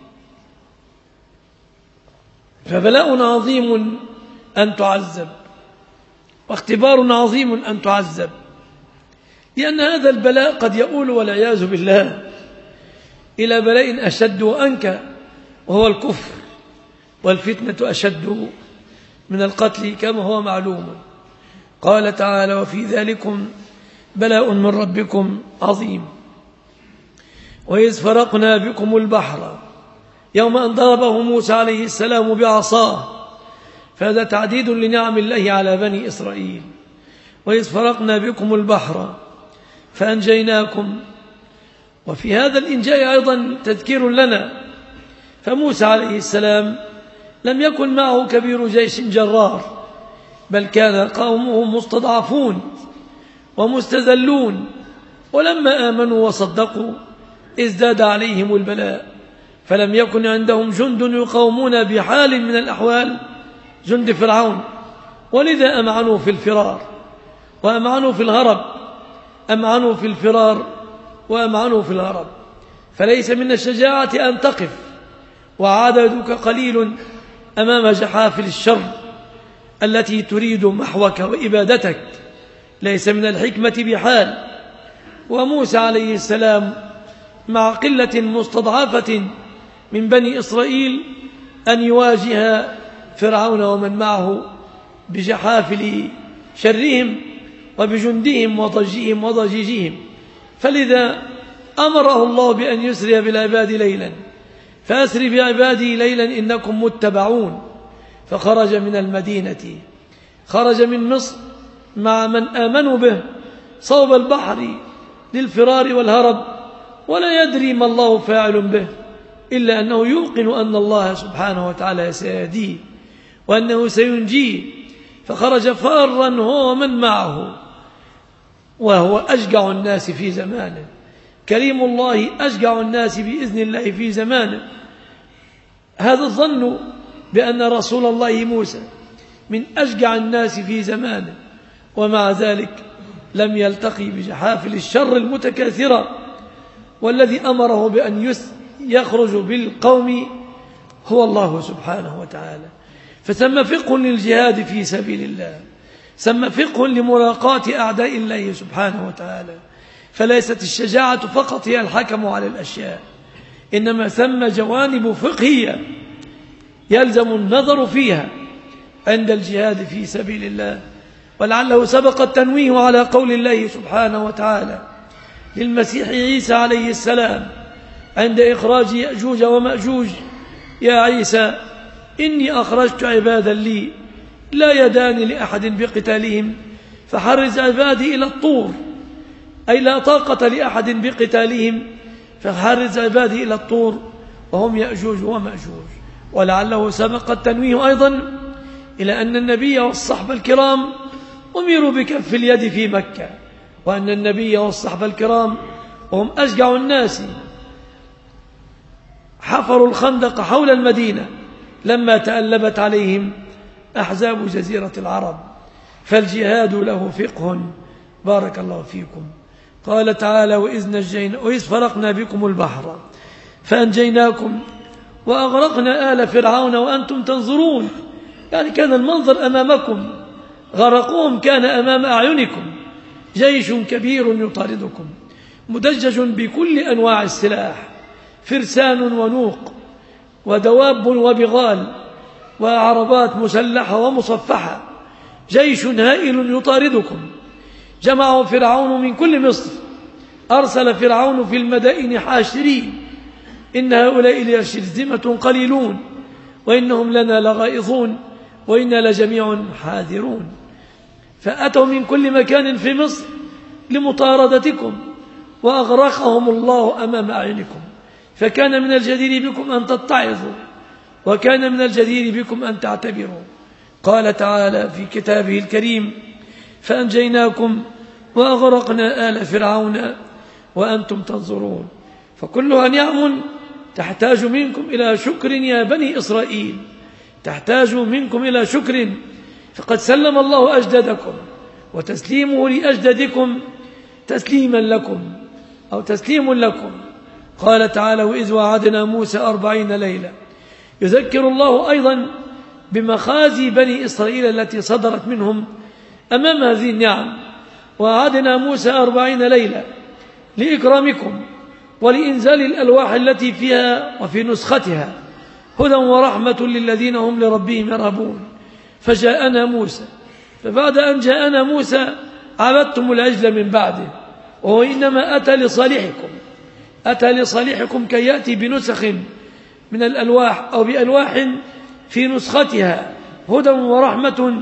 Speaker 1: فبلاء عظيم أن تعذب، واختبار عظيم أن تعذب، لأن هذا البلاء قد يؤول والعياذ بالله إلى بلاء أشد وأنكى، وهو الكفر، والفتنة أشد من القتل كما هو معلوم. قال تعالى: وفي ذلكم بلاء من ربكم عظيم. وإذ فرقنا بكم البحر يوم أن ضربه موسى عليه السلام بعصاه، فهذا تعديد لنعم الله على بني إسرائيل. وإذ فرقنا بكم البحر فأنجيناكم، وفي هذا الإنجاء أيضا تذكير لنا. فموسى عليه السلام لم يكن معه كبير جيش جرار، بل كان قومه مستضعفون ومستذلون، ولما آمنوا وصدقوا ازداد عليهم البلاء، فلم يكن عندهم جند يقاومون بحال من الأحوال جند فرعون، ولذا أمعنوا في الفرار وأمعنوا في الهرب، أمعنوا في الفرار وأمعنوا في الهرب. فليس من الشجاعة أن تقف وعددك قليل أمام جحافل الشر التي تريد محوك وإبادتك، ليس من الحكمة بحال. وموسى عليه السلام مع قلة مستضعفة من بني إسرائيل أن يواجه فرعون ومن معه بجحافل شرهم وبجندهم وضجهم وضجيجهم، فلذا أمره الله بأن يسري بالعباد ليلا، فأسر بعبادي ليلا إنكم متبعون. فخرج من المدينة، خرج من مصر مع من آمنوا به صوب البحر للفرار والهرب، ولا يدري ما الله فاعل به، إلا أنه يوقن أن الله سبحانه وتعالى سيهديه وأنه سينجيه. فخرج فارا هو ومن معه، وهو أشجع الناس في زمانه، كريم الله أشجع الناس بإذن الله في زمانه. هذا الظن بأن رسول الله موسى من أشجع الناس في زمانه، ومع ذلك لم يلتقي بجحافل الشر المتكاثرة، والذي أمره بأن يخرج بالقوم هو الله سبحانه وتعالى. فثم فقه للجهاد في سبيل الله، ثم فقه لملاقاة أعداء الله سبحانه وتعالى. فليست الشجاعة فقط هي الحكم على الأشياء، إنما ثم جوانب فقهية يلزم النظر فيها عند الجهاد في سبيل الله. ولعله سبق التنويه على قول الله سبحانه وتعالى للمسيح عيسى عليه السلام عند إخراج يأجوج ومأجوج: يا عيسى إني أخرجت عبادا لي لا يدان لأحد بقتالهم فحرز عبادي إلى الطور، أي لا طاقة لأحد بقتالهم فحرز عبادي إلى الطور وهم يأجوج ومأجوج. ولعله سبق التنويه أيضا إلى أن النبي والصحب الكرام أمروا بكف اليد في مكة، وأن النبي والصحب الكرام وهم أشجع الناس حفروا الخندق حول المدينة لما تألبت عليهم أحزاب جزيرة العرب. فالجهاد له فقه. بارك الله فيكم. قال تعالى: وإذ فرقنا بكم البحر فأنجيناكم وأغرقنا آل فرعون وأنتم تنظرون. يعني كان المنظر أمامكم، غرقوهم كان أمام أعينكم، جيش كبير يطاردكم مدجج بكل أنواع السلاح، فرسان ونوق ودواب وبغال وعربات مسلحة ومصفحة، جيش هائل يطاردكم. جمعوا فرعون من كل مصر، أرسل فرعون في المدائن حاشرين: إن هؤلاء لشرذمة قليلون وإنهم لنا لغائظون وإنا لجميع حاذرون. فأتوا من كل مكان في مصر لمطاردتكم وأغرقهم الله أمام أعينكم. فكان من الجدير بكم أن تتعظوا، وكان من الجدير بكم أن تعتبروا. قال تعالى في كتابه الكريم: فأنجيناكم وأغرقنا آل فرعون وأنتم تنظرون. فكلها نعم تحتاج منكم إلى شكر يا بني إسرائيل، تحتاج منكم إلى شكر. فقد سلم الله أجدادكم، وتسليمه لأجدادكم تسليما لكم أو تسليم لكم. قال تعالى: وإذ وعدنا موسى 40 ليلة. يذكر الله أيضا بمخازي بني إسرائيل التي صدرت منهم أمام هذه النعم. وعدنا موسى 40 ليلة لإكرامكم ولإنزال الألواح التي فيها وفي نسختها هدى ورحمة للذين هم لربهم يرهبون. فجاءنا موسى، فبعد أن جاءنا موسى عبدتم العجل من بعده، وهو إنما أتى لصالحكم، أتى لصالحكم كي يأتي بنسخ من الألواح أو بألواح في نسختها هدى ورحمة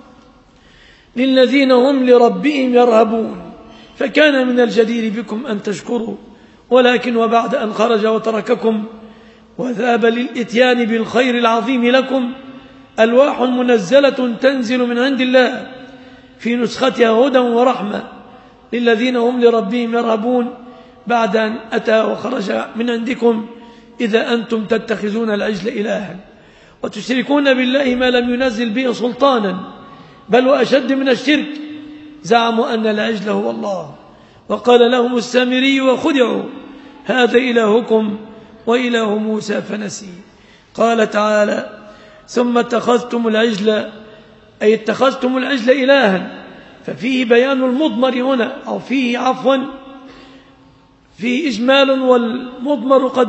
Speaker 1: للذين هم لربهم يرهبون. فكان من الجدير بكم أن تشكروا، ولكن وبعد أن خرج وترككم وذهب للإتيان بالخير العظيم لكم ألواح منزلة تنزل من عند الله في نسختها هدى ورحمة للذين هم لربهم يرهبون بعد أن أتى وخرج من عندكم إذا أنتم تتخذون العجل إلها وتشركون بالله ما لم ينزل به سلطانا بل وأشد من الشرك زعموا أن العجل هو الله وقال لهم السامري وخدعوا هذا إلهكم وإله موسى فنسي. قال تعالى ثم اتخذتم العجل أي اتخذتم العجل إلها ففيه بيان المضمر هنا أو فيه عفوا فيه إجمال والمضمر قد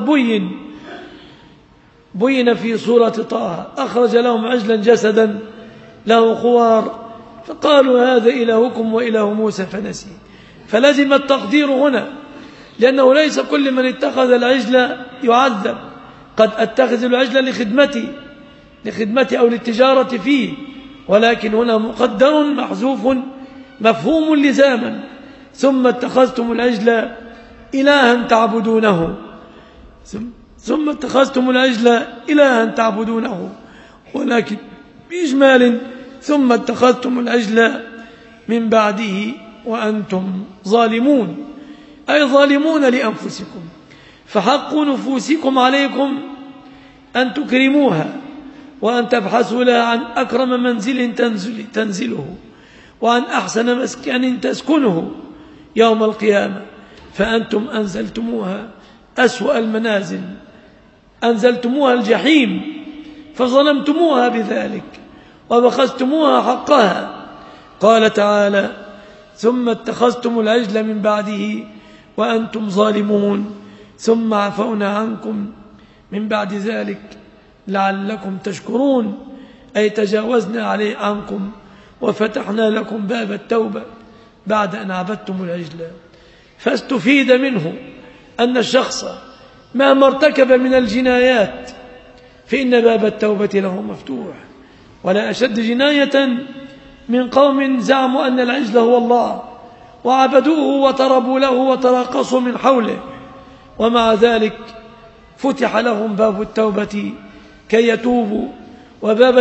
Speaker 1: بين في سورة طه أخرج لهم عجلا جسدا له خوار فقالوا هذا إلهكم وإله موسى فنسي فلزم التقدير هنا لأنه ليس كل من اتخذ العجل يعذب قد أتخذ العجل لخدمتي أو للتجارة فيه ولكن هنا مقدر محذوف مفهوم لزاما ثم اتخذتم العجل إلها تعبدونه ثم اتخذتم العجل إلها تعبدونه ولكن بإجمال ثم اتخذتم العجل من بعده وأنتم ظالمون أي ظالمون لأنفسكم فحق نفوسكم عليكم أن تكرموها وأن تبحثوا لها عن أكرم منزل تنزله وعن أحسن مسكن تسكنه يوم القيامة فأنتم أنزلتموها أسوأ المنازل أنزلتموها الجحيم فظلمتموها بذلك وبخستموها حقها. قال تعالى ثم اتخذتم العجل من بعده وأنتم ظالمون ثم عفونا عنكم من بعد ذلك لعلكم تشكرون أي تجاوزنا عليه عنكم وفتحنا لكم باب التوبة بعد أن عبدتم العجل. فاستفيد منه أن الشخص مهما ارتكب من الجنايات فإن باب التوبة له مفتوح ولا أشد جناية من قوم زعموا أن العجل هو الله وعبدوه وتربوا له وتراقصوا من حوله ومع ذلك فتح لهم باب التوبة كي يتوبوا وباب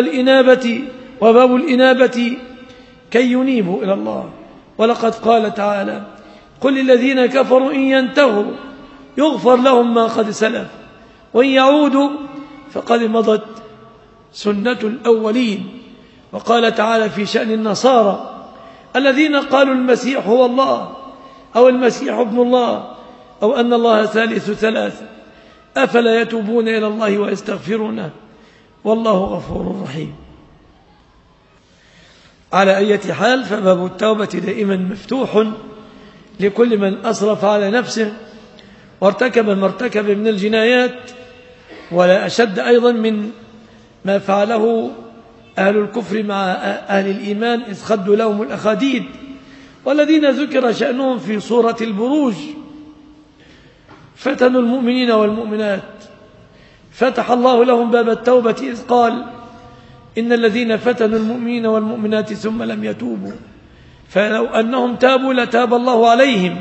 Speaker 1: الإنابة كي ينيبوا إلى الله. ولقد قال تعالى قل للذين كفروا إن ينتهوا يغفر لهم ما قد سلف وإن يعودوا فقد مضت سنة الأولين. وقال تعالى في شأن النصارى الذين قالوا المسيح هو الله أو المسيح ابن الله أو أن الله ثالث ثلاثة أفلا يتوبون إلى الله ويستغفرونه والله غفور رحيم. على أي حال فباب التوبة دائما مفتوح لكل من أسرف على نفسه وارتكب ما ارتكب من الجنايات ولا أشد أيضا من ما فعله أهل الكفر مع أهل الإيمان إذ خدوا لهم الأخاديد والذين ذكر شأنهم في سورة البروج فتنوا المؤمنين والمؤمنات فتح الله لهم باب التوبة إذ قال إن الذين فتنوا المؤمنين والمؤمنات ثم لم يتوبوا فلو أنهم تابوا لتاب الله عليهم.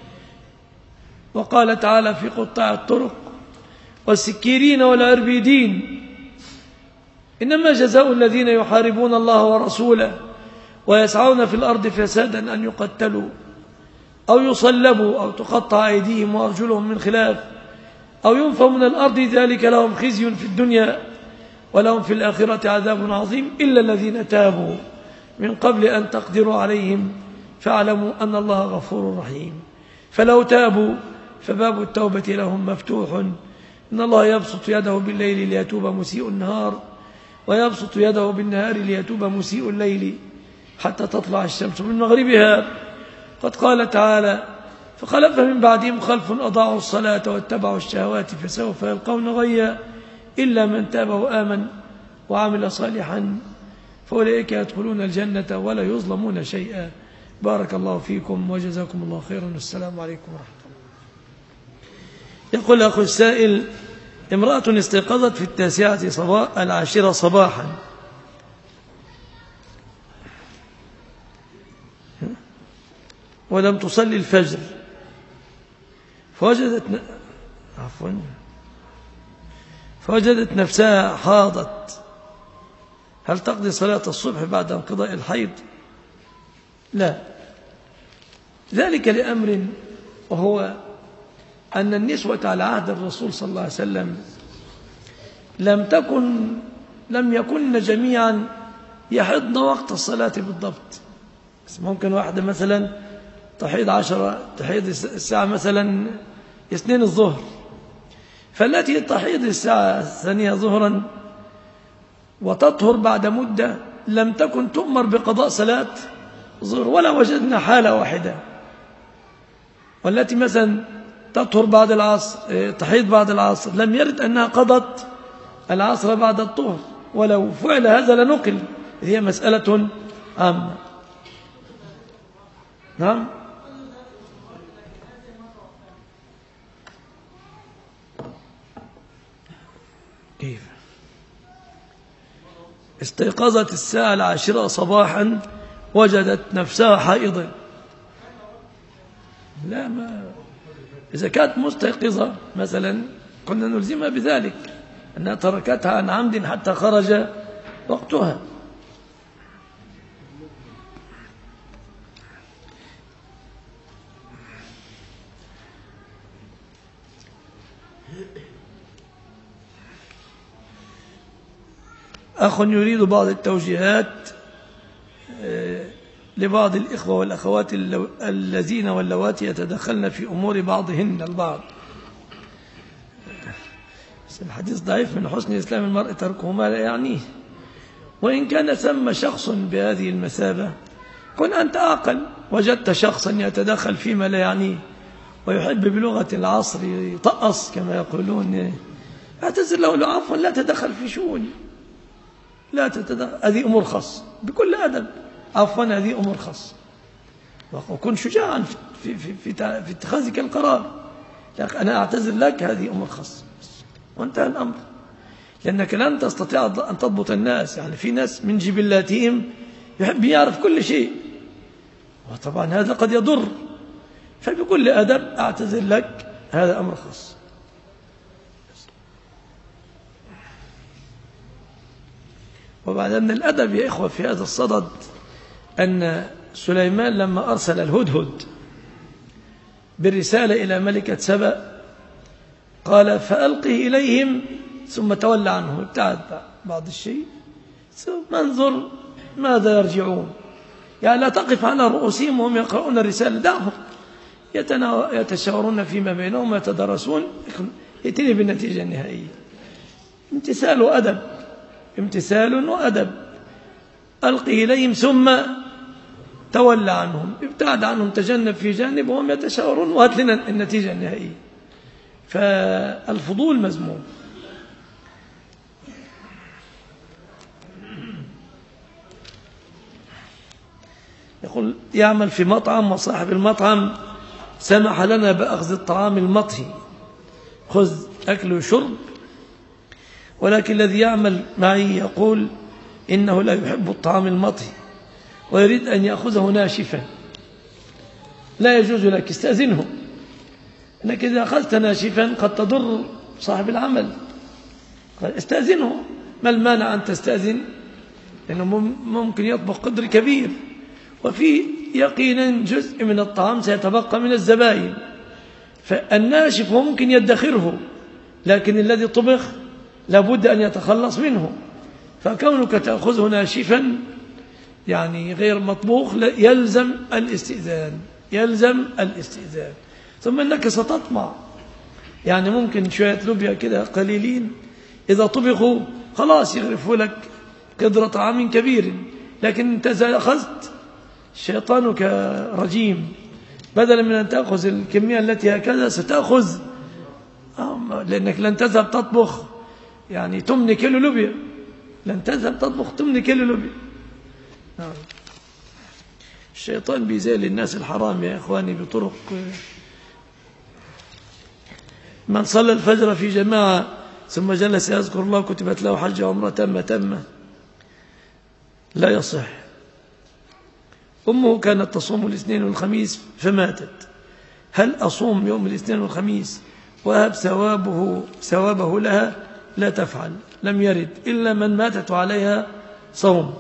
Speaker 1: وقال تعالى في قطاع الطرق والسكيرين والعربيدين إنما جزاء الذين يحاربون الله ورسوله ويسعون في الأرض فسادا أن يقتلوا أو يصلبوا أو تقطع أيديهم وأرجلهم من خلاف أو ينفوا من الأرض ذلك لهم خزي في الدنيا ولهم في الآخرة عذاب عظيم إلا الذين تابوا من قبل أن تقدروا عليهم فاعلموا أن الله غفور رحيم. فلو تابوا فباب التوبة لهم مفتوح إن الله يبسط يده بالليل ليتوب مسيء النهار ويبسط يده بالنهار ليتوب مسيء الليل حتى تطلع الشمس من مغربها. قد قال تعالى فخلف من بعدهم خلف أضاعوا الصلاة واتبعوا الشهوات فسوف يلقون غيا إلا من تاب وآمن وعمل صالحا فأولئك يدخلون الجنة ولا يظلمون شيئا. بارك الله فيكم وجزاكم الله خيرا والسلام عليكم ورحمة الله. يقول أخو السائل امرأة استيقظت في 9 صباحا ولم تصلي الفجر فوجدت فوجدت نفسها حاضت، هل تقضي صلاة الصبح بعد انقضاء الحيض؟ لا، ذلك لأمر، وهو أن النسوة على عهد الرسول صلى الله عليه وسلم لم يكن جميعا يحضن وقت الصلاة بالضبط. بس ممكن واحدة مثلا تحيض الساعة مثلا 2 الظهر، فالتي تحيض الساعة 2 ظهرا وتطهر بعد مدة لم تكن تؤمر بقضاء صلاة ظهر، ولا وجدنا حالة واحدة. والتي مثلا تطهر بعد العصر، تحيض بعد العصر، لم يرد أنها قضت العصر بعد الطهر، ولو فعل هذا لنقل، هي مسألة عامة. نعم. كيف؟ استيقظت الساعة 10 صباحا وجدت نفسها حائضا. لا، ما إذا كانت مستيقظة مثلا كنا نلزمها بذلك، أنها تركتها عن عمد حتى خرج وقتها. أخ يريد بعض التوجيهات لبعض الإخوة والأخوات الذين واللواتي يتدخلن في أمور بعضهن البعض. الحديث ضعيف، من حسن إسلام المرء تركه ما لا يعنيه. وإن كان ثم شخص بهذه المثابة، كن أنت أعقل، وجدت شخصا يتدخل فيما لا يعنيه ويحب بلغة العصر يطقص كما يقولون، اعتذر له عفوا، لا تدخل في شؤوني، لا تتدخل، هذه أمور خاصة بكل أدب، عفوا هذه أمور خاصة، وكن شجاعا في اتخاذك القرار، لكن أنا أعتذر لك، هذه أمور خاصة وانتهى الأمر. لأنك لن تستطيع أن تضبط الناس، يعني في ناس من جبلاتهم يحب يعرف كل شيء، وطبعا هذا قد يضر، فبكل أدب أعتذر لك، هذا أمر خاص. وبعد من الأدب يا إخوة في هذا الصدد أن سليمان لما أرسل الهدهد بالرسالة إلى ملكة سبأ قال فألقه إليهم ثم تولى عنهم، ابتعد بعض الشيء ثم انظر ماذا يرجعون، يعني لا تقف على رؤوسهم وهم يقرؤون الرسالة، دعهم يتشاورون فيما بينهم ويتدرسون، يأتي بالنتيجة النهائية. امتثال وأدب، امتثال وأدب. ألقه إليهم ثم تولى عنهم، ابتعد عنهم، تجنب في جانب وهم يتشاورون، وهات لنا النتيجة النهائية. فالفضول مذموم. يقول يعمل في مطعم، وصاحب المطعم سمح لنا بأخذ الطعام المطهي، خذ أكل وشرب، ولكن الذي يعمل معي يقول إنه لا يحب الطعام المطهي ويريد أن يأخذه ناشفا. لا يجوز لك، استأذنه، أنك إذا أخذت ناشفا قد تضر صاحب العمل، استأذنه. ما المانع أن تستأذن؟ لأنه ممكن يطبخ قدر كبير، وفي يقينا جزء من الطعام سيتبقى من الزبائن، فالناشف ممكن يدخره، لكن الذي طبخ لابد أن يتخلص منه. فكونك تأخذه ناشفا يعني غير مطبوخ يلزم الاستئذان، يلزم الاستئذان. ثم أنك ستطمع، يعني ممكن شوية لوبيا كده قليلين إذا طبخوا خلاص يغرفوا لك قدر طعام كبير، لكن أنت إذا أخذت شيطانك رجيم، بدلا من أن تأخذ الكمية التي هكذا ستأخذ، لأنك لن تذهب تطبخ يعني 8 كيلو لوبيا، لن تذهب تطبخ 8 كيلو لوبيا. الشيطان بيزال الناس الحرام يا إخواني بطرق. من صلى الفجر في جماعة ثم جلس يذكر الله كتبت له حج وعمرة تامة، لا يصح. أمه كانت تصوم الاثنين والخميس فماتت، هل أصوم يوم الاثنين والخميس وأهب ثوابه لها لا تفعل، لم يرد إلا من ماتت عليها صوم.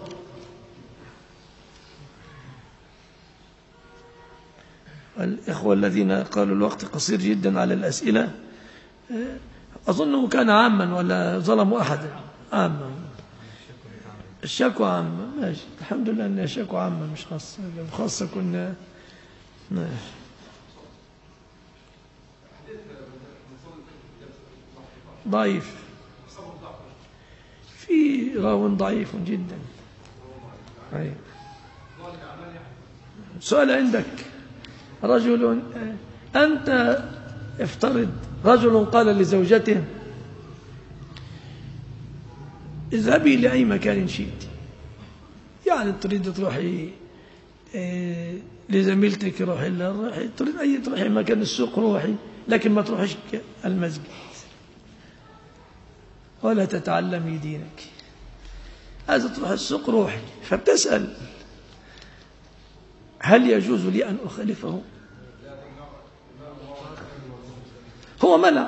Speaker 1: الإخوة الذين قالوا الوقت قصير جدا على الأسئلة، أظنه كان عاما ولا ظلموا أحدا؟ عاما. الشكوى عامة، ماشي، الحمد لله أن الشكوى عامة مش خاصة، لو خاصة كنا ماشي. ضعيف، في راو ضعيف جدا. أي. سؤال عندك، رجل، أنت افترض رجل قال لزوجته اذهبي لأي مكان شئت، يعني تريد تروحي لزميلتك روحي لها، تريد تروحي مكان السوق روحي، لكن ما تروحيش المسجد ولا تتعلمي دينك، عايزة تروح السوق روحي. فبتسأل هل يجوز لي أن أخالفه؟ هو منع.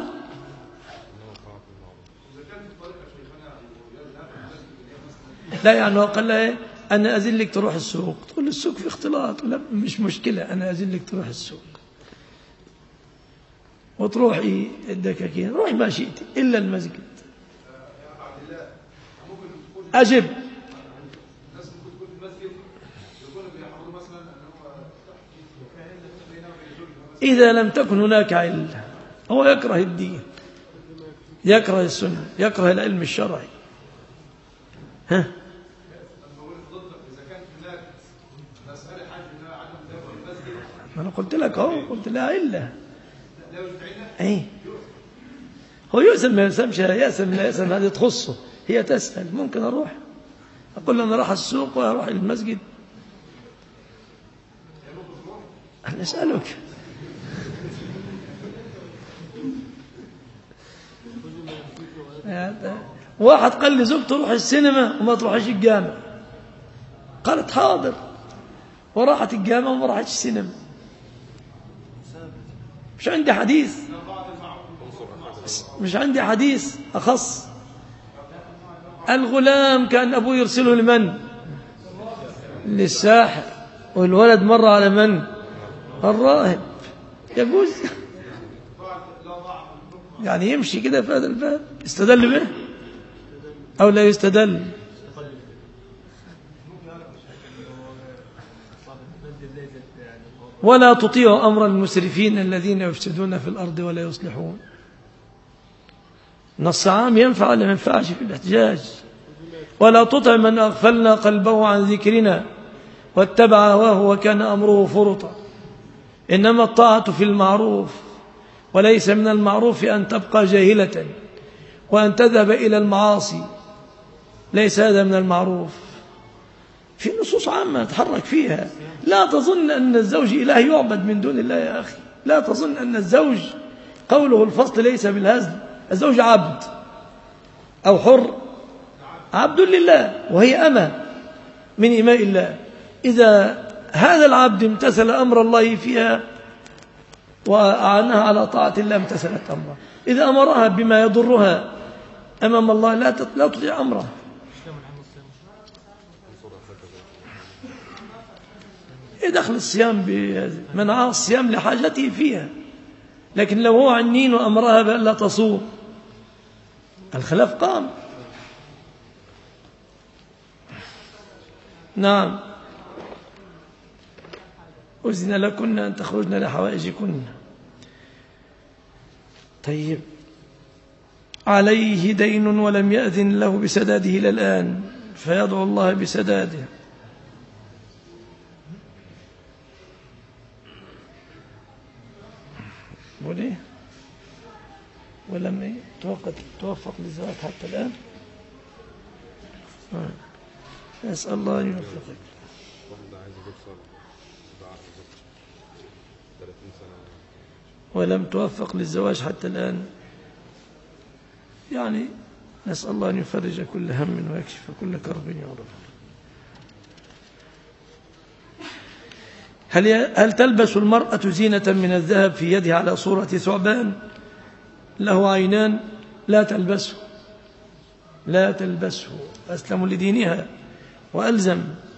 Speaker 1: لا يعني هو قال لها أنا أذن لك تروح السوق، تقول السوق في اختلاط، لا مش مشكلة، أنا أذن لك تروح السوق وتروحي الدكاكين، روحي ما شئت إلا المسجد. أجب. إذا لم تكن هناك علة، هو يكره الدين، يكره السنة، يكره العلم الشرعي، ها؟ ما أنا قلت لك أهو، قلت لها علة. أي هو يؤسم ما يؤسمش، يأسم لا يأسم، هذه تخصه، هي تسأل ممكن أروح، أقول له أنا راح السوق وأروح المسجد، أنا أسألك. واحد قال لي زوجته روح السينما وما تروحش الجامع، قالت حاضر وراحت الجامع وما راحتش السينما. مش عندي حديث، مش عندي حديث أخص. الغلام كان أبوه يرسله لمن؟ للساحر، والولد مر على من؟ الراهب. يجوز يعني يمشي كده في هذا الباب، يستدل به أو لا يستدل؟ ولا تطيعوا أمر المسرفين الذين يفسدون في الأرض ولا يصلحون. نص عام ينفع ولا ما ينفعش في الاحتجاج؟ ولا تطع من أغفلنا قلبه عن ذكرنا واتبع هواه وكان أمره فرطا. إنما الطاعة في المعروف، وليس من المعروف أن تبقى جاهلة وأن تذهب إلى المعاصي، ليس هذا من المعروف. في نصوص عامة تحرك فيها. لا تظن أن الزوج إله يعبد من دون الله يا أخي، لا تظن أن الزوج قوله الفصل ليس بالهزل. الزوج عبد أو حر، عبد لله وهي أمة من إماء الله. إذا هذا العبد امتثل أمر الله فيها وأعنها على طاعة الله امتثلت أمره. إذا أمرها بما يضرها أمام الله لا تطيع أمره. يدخل الصيام بمنعها الصيام لحاجته فيها، لكن لو هو عنين وأمرها بأن لا تصوم الخلاف قام. نعم، أذن لكن أن تخرجن لحوائجكن. طيب، عليه دين ولم يأذن له بسداده إلى الآن، فيدعو الله بسداده. وليه ولم توفق للزواج حتى الآن؟ نسأل الله أن يوفقك. ولم توفق للزواج حتى الآن، يعني نسأل الله أن يفرج كل هم ويكشف كل كرب يغضب. هل تلبس المرأة زينة من الذهب في يدها على صورة ثعبان له عينان؟ لا تلبسه، لا تلبسه، أسلم لدينها وألزم.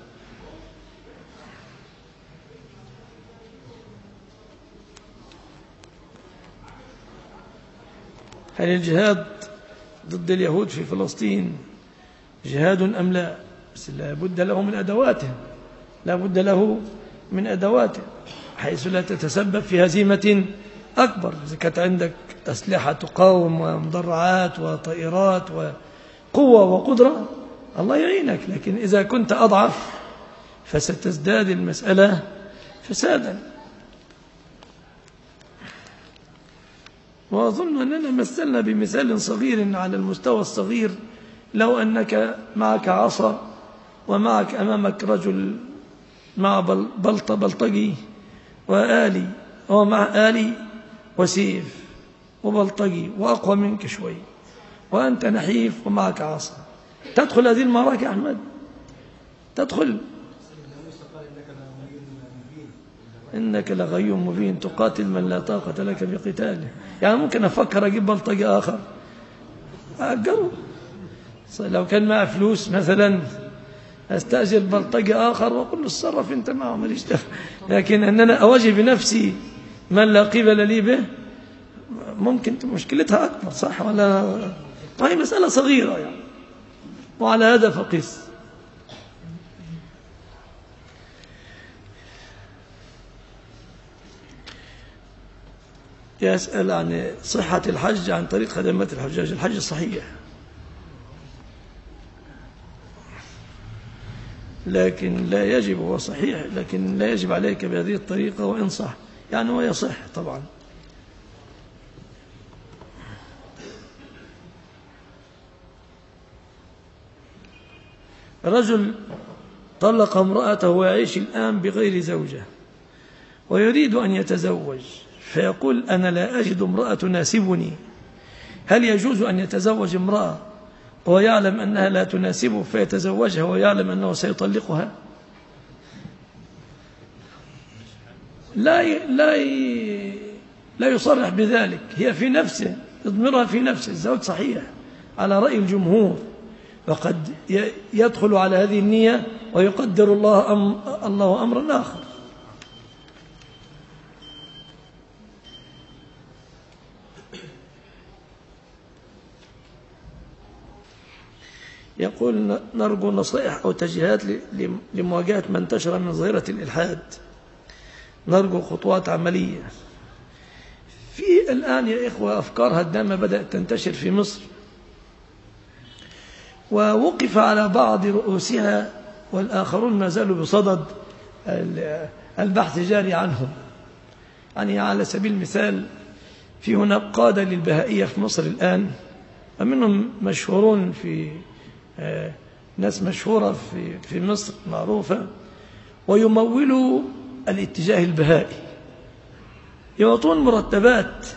Speaker 1: هل الجهاد ضد اليهود في فلسطين جهاد أم لا؟ بس لا بد له من أدواته، لا بد له من أدواته حيث لا تتسبب في هزيمة أكبر. إذا كانت عندك أسلحة تقاوم ومدرعات وطائرات وقوة وقدرة الله يعينك، لكن إذا كنت أضعف فستزداد المسألة فسادا. وأظن أننا مثلنا بمثال صغير على المستوى الصغير. لو أنك معك عصا ومعك أمامك رجل مع بلطجي وآلي، هو مع آلي وسيف وبلطجي وأقوى منك شوي، وأنت نحيف ومعك عصا، تدخل هذه المعركة يا أحمد؟ تدخل؟ إنك لغي مبين تقاتل من لا طاقة لك بقتاله. يعني ممكن أفكر أجيب بلطجي آخر أأجره، لو كان معه فلوس مثلا أستأجر بلطجي آخر وأقول له اتصرف أنت معه ماليش دخل. لكن أن أنا أواجه بنفسي من لا قبل لي به ممكن مشكلتها أكبر، صح ولا؟ هي مسألة صغيرة يعني، وعلى هذا فقس. يسأل عن صحة الحج عن طريق خدمات الحجاج. الحج صحيح، لكن لا يجب، هو صحيح لكن لا يجب عليك بهذه الطريقة، وإن صح يعني هو يصح طبعا. رجل طلق امرأته ويعيش الآن بغير زوجة ويريد أن يتزوج، فيقول أنا لا أجد امرأة تناسبني، هل يجوز أن يتزوج امرأة وهو يعلم أنها لا تناسبه فيتزوجها ويعلم أنه سيطلقها؟ لا يصرح بذلك، هي في نفسه، يضمرها في نفسه. الزواج صحيح على رأي الجمهور، وقد يدخل على هذه النية ويقدر الله أمرا آخر. يقول نرجو نصائح أو تجهيزات لمواجهة ما انتشر من ظاهرة الإلحاد، نرجو خطوات عملية. في الآن يا إخوة أفكار هدامة بدأت تنتشر في مصر، ووقف على بعض رؤوسها والآخرون ما زالوا بصدد البحث جاري عنهم. يعني على سبيل المثال في هناك قادة للبهائية في مصر الآن، ومنهم مشهورون في ناس مشهورة في مصر معروفة، ويمولوا الاتجاه البهائي، يعطون مرتبات،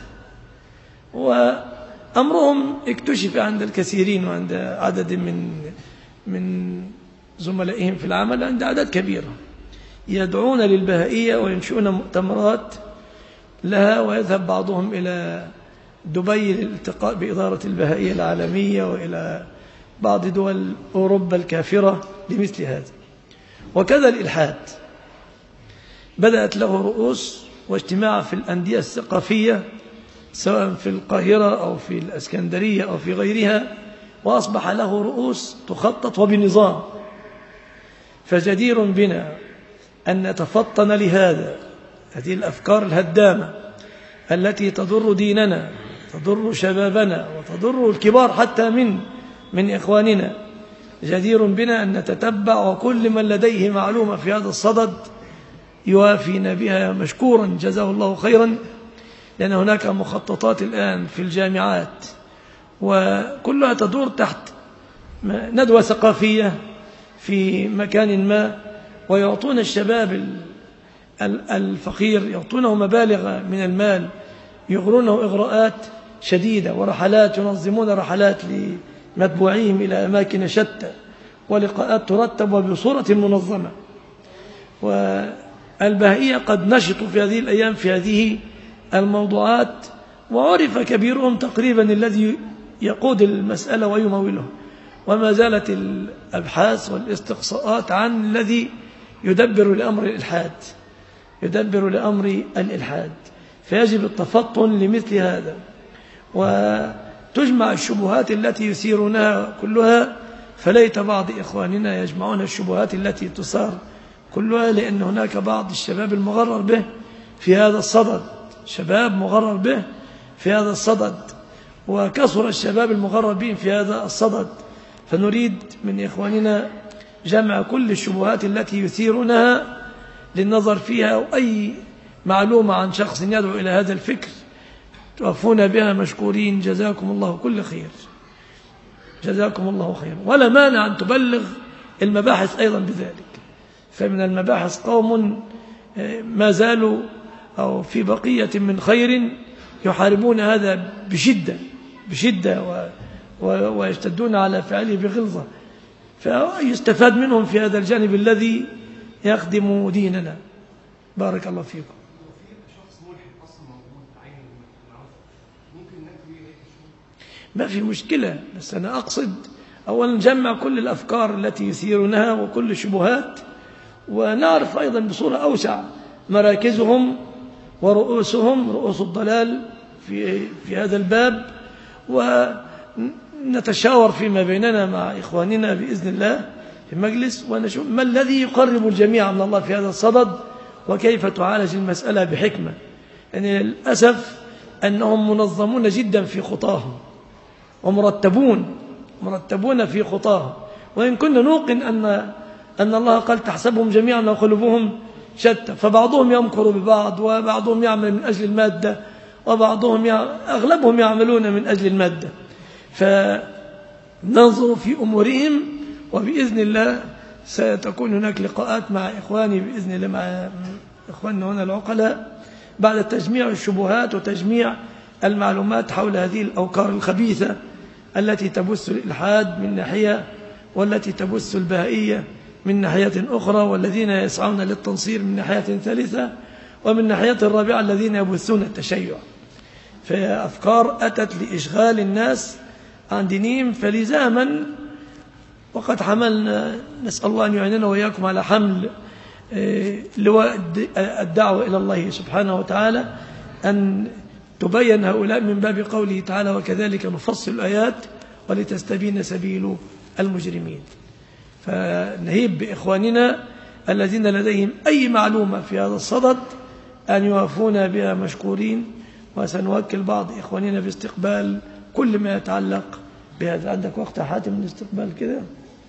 Speaker 1: وأمرهم اكتشف عند الكثيرين وعند عدد من زملائهم في العمل، عند أعداد كبيرة، يدعون للبهائية وينشئون مؤتمرات لها، ويذهب بعضهم إلى دبي للالتقاء بإدارة البهائية العالمية وإلى بعض دول أوروبا الكافرة لمثل هذا. وكذا الإلحاد بدأت له رؤوس واجتماع في الأندية الثقافية سواء في القاهرة أو في الإسكندرية أو في غيرها، وأصبح له رؤوس تخطط وبنظام. فجدير بنا أن نتفطن لهذا، هذه الأفكار الهدامة التي تضر ديننا، تضر شبابنا، وتضر الكبار حتى من إخواننا. جدير بنا أن نتتبع، وكل من لديه معلومة في هذا الصدد يوافينا بها مشكورا جزاه الله خيرا، لأن هناك مخططات الآن في الجامعات وكلها تدور تحت ندوة ثقافية في مكان ما، ويعطون الشباب الفقير يعطونه مبالغ من المال، يغرونه إغراءات شديدة ورحلات، ينظمون رحلات لمتبوعيهم إلى أماكن شتى، ولقاءات ترتب وبصورة منظمة. والبهائية قد نشطوا في هذه الأيام في هذه الموضوعات، وعرف كبيرهم تقريبا الذي يقود المسألة ويموله. وما زالت الأبحاث والاستقصاءات عن الذي يدبر لأمر الإلحاد، يدبر لأمر الإلحاد. فيجب التفطن لمثل هذا، وتجمع الشبهات التي يثيرونها كلها. فليت بعض إخواننا يجمعون الشبهات التي تثار كلها، لأن هناك بعض الشباب المغرر به في هذا الصدد، شباب مغرر به في هذا الصدد، وكثر الشباب المغرر بهم في هذا الصدد. فنريد من إخواننا جمع كل الشبهات التي يثيرونها للنظر فيها، وأي معلومة عن شخص يدعو إلى هذا الفكر توفون بها مشكورين، جزاكم الله كل خير، جزاكم الله خير. ولا مانع أن تبلغ المباحث أيضا بذلك. فمن المباحث قوم ما زالوا أو في بقية من خير يحاربون هذا بشدة ويشتدون على فعله بغلظة، فيستفاد منهم في هذا الجانب الذي يخدم ديننا. بارك الله فيكم. ما في مشكلة، بس أنا أقصد أولا نجمع كل الأفكار التي يثيرونها وكل الشبهات، ونعرف أيضا بصورة أوسع مراكزهم ورؤوسهم، رؤوس الضلال في هذا الباب، ونتشاور فيما بيننا مع إخواننا بإذن الله في المجلس، ونشوف ما الذي يقرب الجميع من الله في هذا الصدد، وكيف تعالج المسألة بحكمة. يعني للأسف أنهم منظمون جدا في خطاهم، ومرتبون في خطاهم، وإن كنا نوقن أن الله قال تحسبهم جميعا وقلوبهم شتى، فبعضهم يمكر ببعض، وبعضهم يعمل من أجل المادة، أغلبهم يعملون من أجل المادة. فننظر في أمورهم، وبإذن الله ستكون هناك لقاءات مع إخواني بإذن الله، مع إخواننا هنا العقلاء، بعد تجميع الشبهات وتجميع المعلومات حول هذه الأوكار الخبيثة التي تبث الإلحاد من ناحية، والتي تبث البهائية من ناحية أخرى، والذين يسعون للتنصير من ناحية ثالثة، ومن ناحية الرابعة الذين يبثون التشيع. فأفكار أتت لإشغال الناس عن دينهم، فلزاما وقد حملنا، نسأل الله أن يعيننا وإياكم على حمل لواء الدعوة إلى الله سبحانه وتعالى، أن تبين هؤلاء من باب قوله تعالى وكذلك نفصل الآيات ولتستبين سبيل المجرمين. فنهيب بإخواننا الذين لديهم أي معلومة في هذا الصدد أن يوافونا بها مشكورين، وسنوكل بعض إخواننا باستقبال كل ما يتعلق بهذا. عندك وقت حاتم الاستقبال كده؟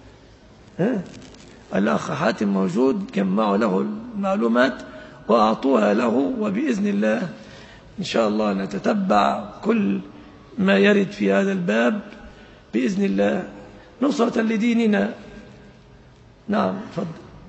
Speaker 1: الأخ حاتم موجود، جمعوا له المعلومات وأعطوها له، وبإذن الله إن شاء الله نتتبع كل ما يرد في هذا الباب بإذن الله نصرة لديننا. نعم تفضل.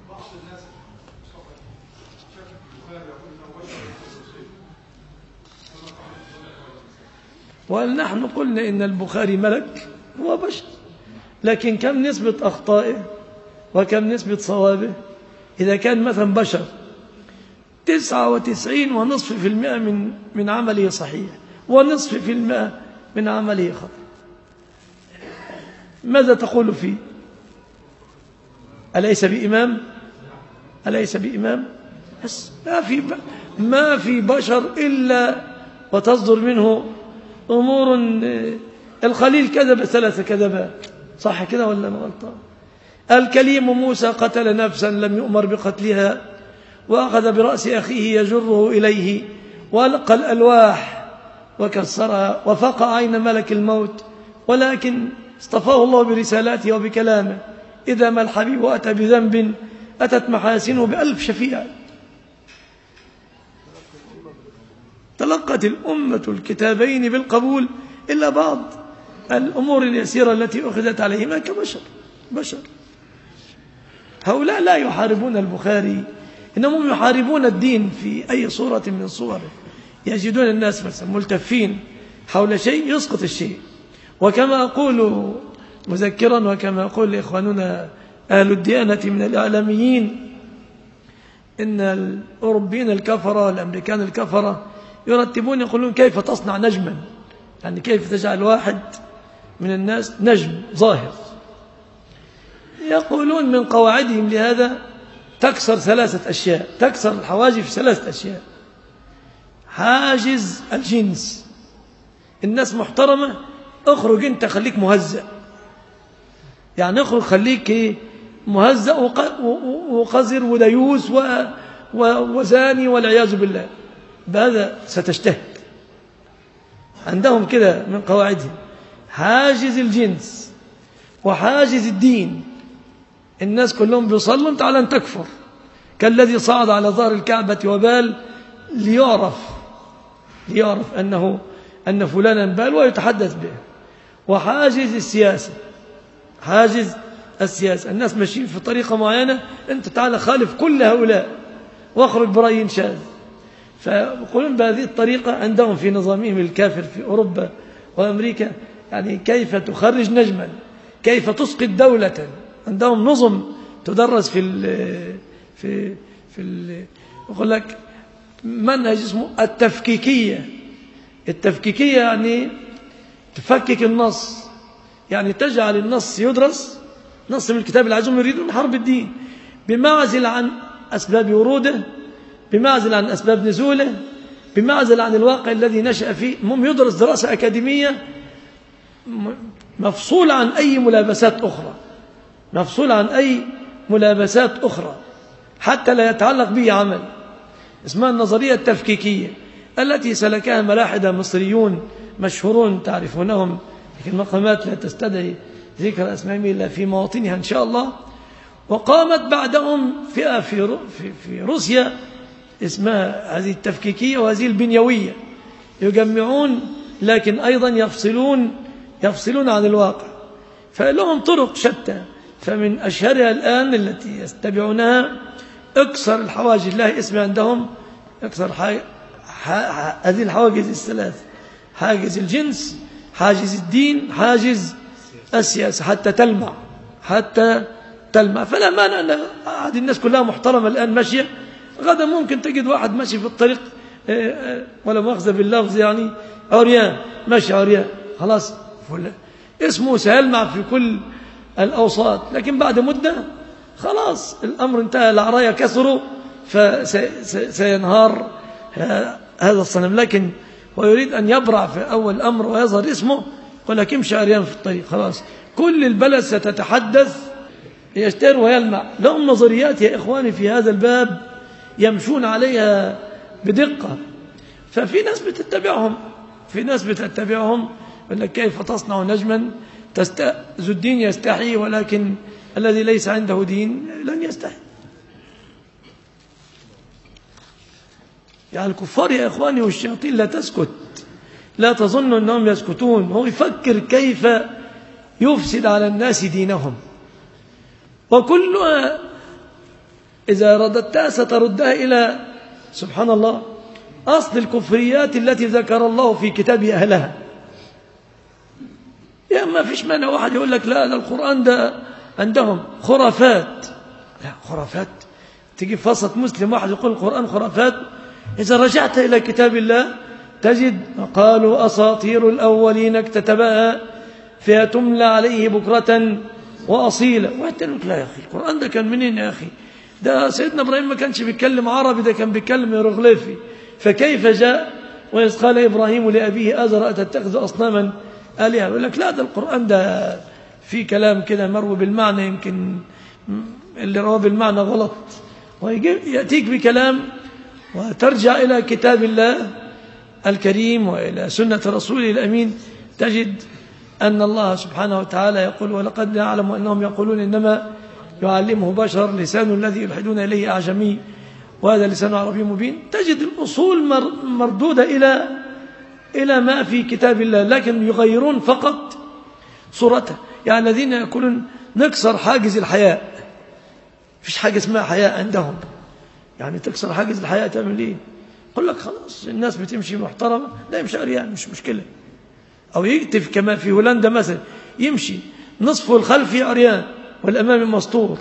Speaker 1: ونحن قلنا إن البخاري ملك، هو بشر، لكن كم نسبة أخطائه وكم نسبة صوابه؟ إذا كان مثلا بشر 99.5% من عمله صحيح، و0.5% من عمله خطأ، ماذا تقول فيه؟ أليس بإمام؟ أليس بإمام؟ بس ما في بشر إلا وتصدر منه أمور. الخليل كذب 3 كذبات، صح كده ولا أنا غلطان؟ الكليم موسى قتل نفسا لم يؤمر بقتلها، وأخذ برأس أخيه يجره إليه، وألقى الألواح وكسرها، وفقع عين ملك الموت، ولكن اصطفاه الله برسالاته وبكلامه. إذا ما الحبيب أتى بذنب أتت محاسنه ب1000 شفيع. تلقت الأمة الكتابين بالقبول إلا بعض الأمور اليسيرة التي أخذت عليهما كبشر. هؤلاء لا يحاربون البخاري، إنهم يحاربون الدين في أي صورة من صوره. يجدون الناس مثلا ملتفين حول شيء يسقط الشيء. وكما أقول مذكرا، وكما أقول لإخواننا أهل الديانة من الإعلاميين، إن الأوروبيين الكفرة والأمريكان الكفرة يرتبون، يقولون كيف تصنع نجما، يعني كيف تجعل واحد من الناس نجم ظاهر يقولون من قواعدهم لهذا تكسر 3 أشياء، تكسر الحواجز في 3 أشياء. حاجز الجنس، الناس محترمة، اخرج انت خليك مهزأ، يعني اخرج خليك مهزأ وقذر وديوس وزاني والعياذ بالله، بهذا ستجتهد. عندهم كده من قواعدهم حاجز الجنس وحاجز الدين. الناس كلهم بيصلوا، تعال أن تكفر، كالذي صعد على ظهر الكعبة وبال ليعرف أن فلانا بال ويتحدث به. وحاجز السياسة، حاجز السياسة، الناس ماشيين في طريقة معينة، أنت تعال خالف كل هؤلاء واخرج برأي شاذ. فيقولون بهذه الطريقة عندهم في نظامهم الكافر في أوروبا وأمريكا، يعني كيف تخرج نجما، كيف تسقط دولة. عندهم نظم تدرس في يقول لك منهج اسمه التفكيكية. التفكيكية يعني تفكك النص، يعني تجعل النص يدرس، نص من الكتاب العزيز يريدون حرب الدين، بمعزل عن أسباب وروده، بمعزل عن أسباب نزوله، بمعزل عن الواقع الذي نشأ فيه. المهم يدرس دراسة أكاديمية مفصول عن أي ملابسات أخرى، مفصول عن أي ملابسات أخرى، حتى لا يتعلق به عمل. اسمها النظرية التفكيكية التي سلكها ملاحدة مصريون مشهورون تعرفونهم، لكن المقامات لا تستدعي ذكر أسمائهم إلا في مواطنها إن شاء الله. وقامت بعدهم فئة في روسيا اسمها هذه التفكيكية وهذه البنيوية، يجمعون لكن أيضا يفصلون عن الواقع، فلهم طرق شتى. فمن أشهرها الآن التي يتبعونها اكسر الحواجز، الله اسم عندهم اكسر هذه الحواجز ال3: حاجز الجنس، حاجز الدين، حاجز السياسة، حتى تلمع. فلا مانع أن هذه الناس كلها محترمة الآن ماشية، غدا ممكن تجد واحد ماشي في الطريق ولا مؤاخذة باللفظ يعني عريان، ماشي عريان، خلاص اسمه سيلمع في كل الأوساط، لكن بعد مدة خلاص الأمر انتهى، العرايا كثروا فسينهار هذا الصنم. لكن هو يريد أن يبرع في أول الأمر ويظهر اسمه، يقول لك امشي عريان في الطريق، خلاص كل البلد ستتحدث، يشتهر ويلمع. لهم نظريات يا إخواني في هذا الباب يمشون عليها بدقة، ففي ناس بتتبعهم، يقول لك كيف تصنع نجما ذو الدين يستحي، ولكن الذي ليس عنده دين لن يستحي. يعني الكفار يا إخواني والشياطين لا تسكت، لا تظنوا أنهم يسكتون، هو يفكر كيف يفسد على الناس دينهم، وكلها إذا رددتها ستردها إلى سبحان الله أصل الكفريات التي ذكر الله في كتابه أهلها. يا ما فيش مانع واحد يقول لك لا القرآن ده عندهم خرافات، لا خرافات، تجي في وسط مسلم واحد يقول القرآن خرافات. إذا رجعت إلى كتاب الله تجد قالوا أساطير الأولين اكتتبها فيها تملى عليه بكرة وأصيلا. واحد يقول لا يا أخي القرآن ده كان منين يا أخي؟ ده سيدنا إبراهيم ما كانش بيتكلم عربي، ده كان بيتكلم هيروغليفي، فكيف جاء وإذ قال إبراهيم لأبيه آزر أتتخذ أصناما آلهة؟ يقول لك لا ده القرآن ده في كلام كده مروي بالمعنى، يمكن اللي رواه بالمعنى غلط، ويأتيك بكلام وترجع إلى كتاب الله الكريم وإلى سنة رسوله الأمين، تجد أن الله سبحانه وتعالى يقول ولقد نعلم أنهم يقولون إنما يعلمه بشر لسان الذي يلحدون إليه أعجمي وهذا لسان عربي مبين. تجد الأصول مردودة إلى ما في كتاب الله، لكن يغيرون فقط صورته. يعني الذين يقولون نكسر حاجز الحياء، فيش حاجة اسمها حياء عندهم، يعني تكسر حاجز الحياء تعمل ايه؟ يقول لك خلاص الناس بتمشي محترمة، لا يمشي عريان مش مشكلة، أو يكتف كما في هولندا مثلا يمشي نصفه الخلفي عريان والأمامي مستور،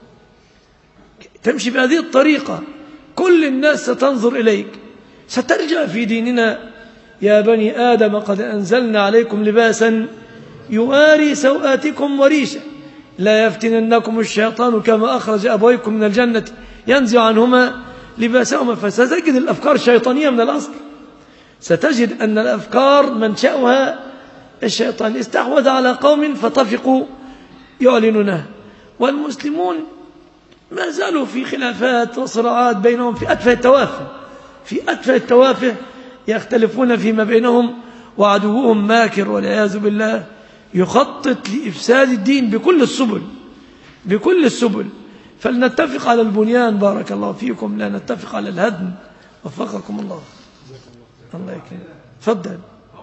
Speaker 1: تمشي بهذه الطريقة كل الناس ستنظر إليك. سترجع في ديننا يا بني آدم قد أنزلنا عليكم لباسا يواري سوآتكم وريشا، لا يفتننكم الشيطان كما أخرج أبويكم من الجنة ينزع عنهما لباسهما. فستجد الأفكار شيطانية من الأصل، ستجد أن الأفكار منشأها الشيطان، استحوذ على قوم فطفقوا يعلنونها. والمسلمون ما زالوا في خلافات وصراعات بينهم في أتفه التوافه يختلفون فيما بينهم، وعدوهم ماكر والعياذ بالله يخطط لإفساد الدين بكل السبل. فلنتفق على البنيان بارك الله فيكم، لا نتفق على الهدم. وفقكم الله. الله يكرمك. تفضل.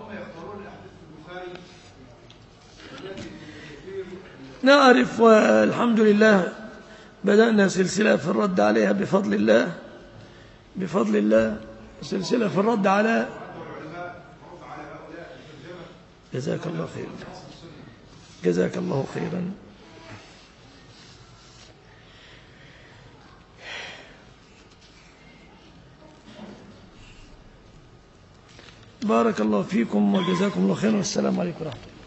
Speaker 1: نعرف والحمد لله بدأنا سلسلة في الرد عليها بفضل الله سلسلة في الرد على. جزاك الله خيرا. جزاك الله خيرا. بارك الله فيكم وجزاكم الله خيرا، والسلام عليكم ورحمة الله.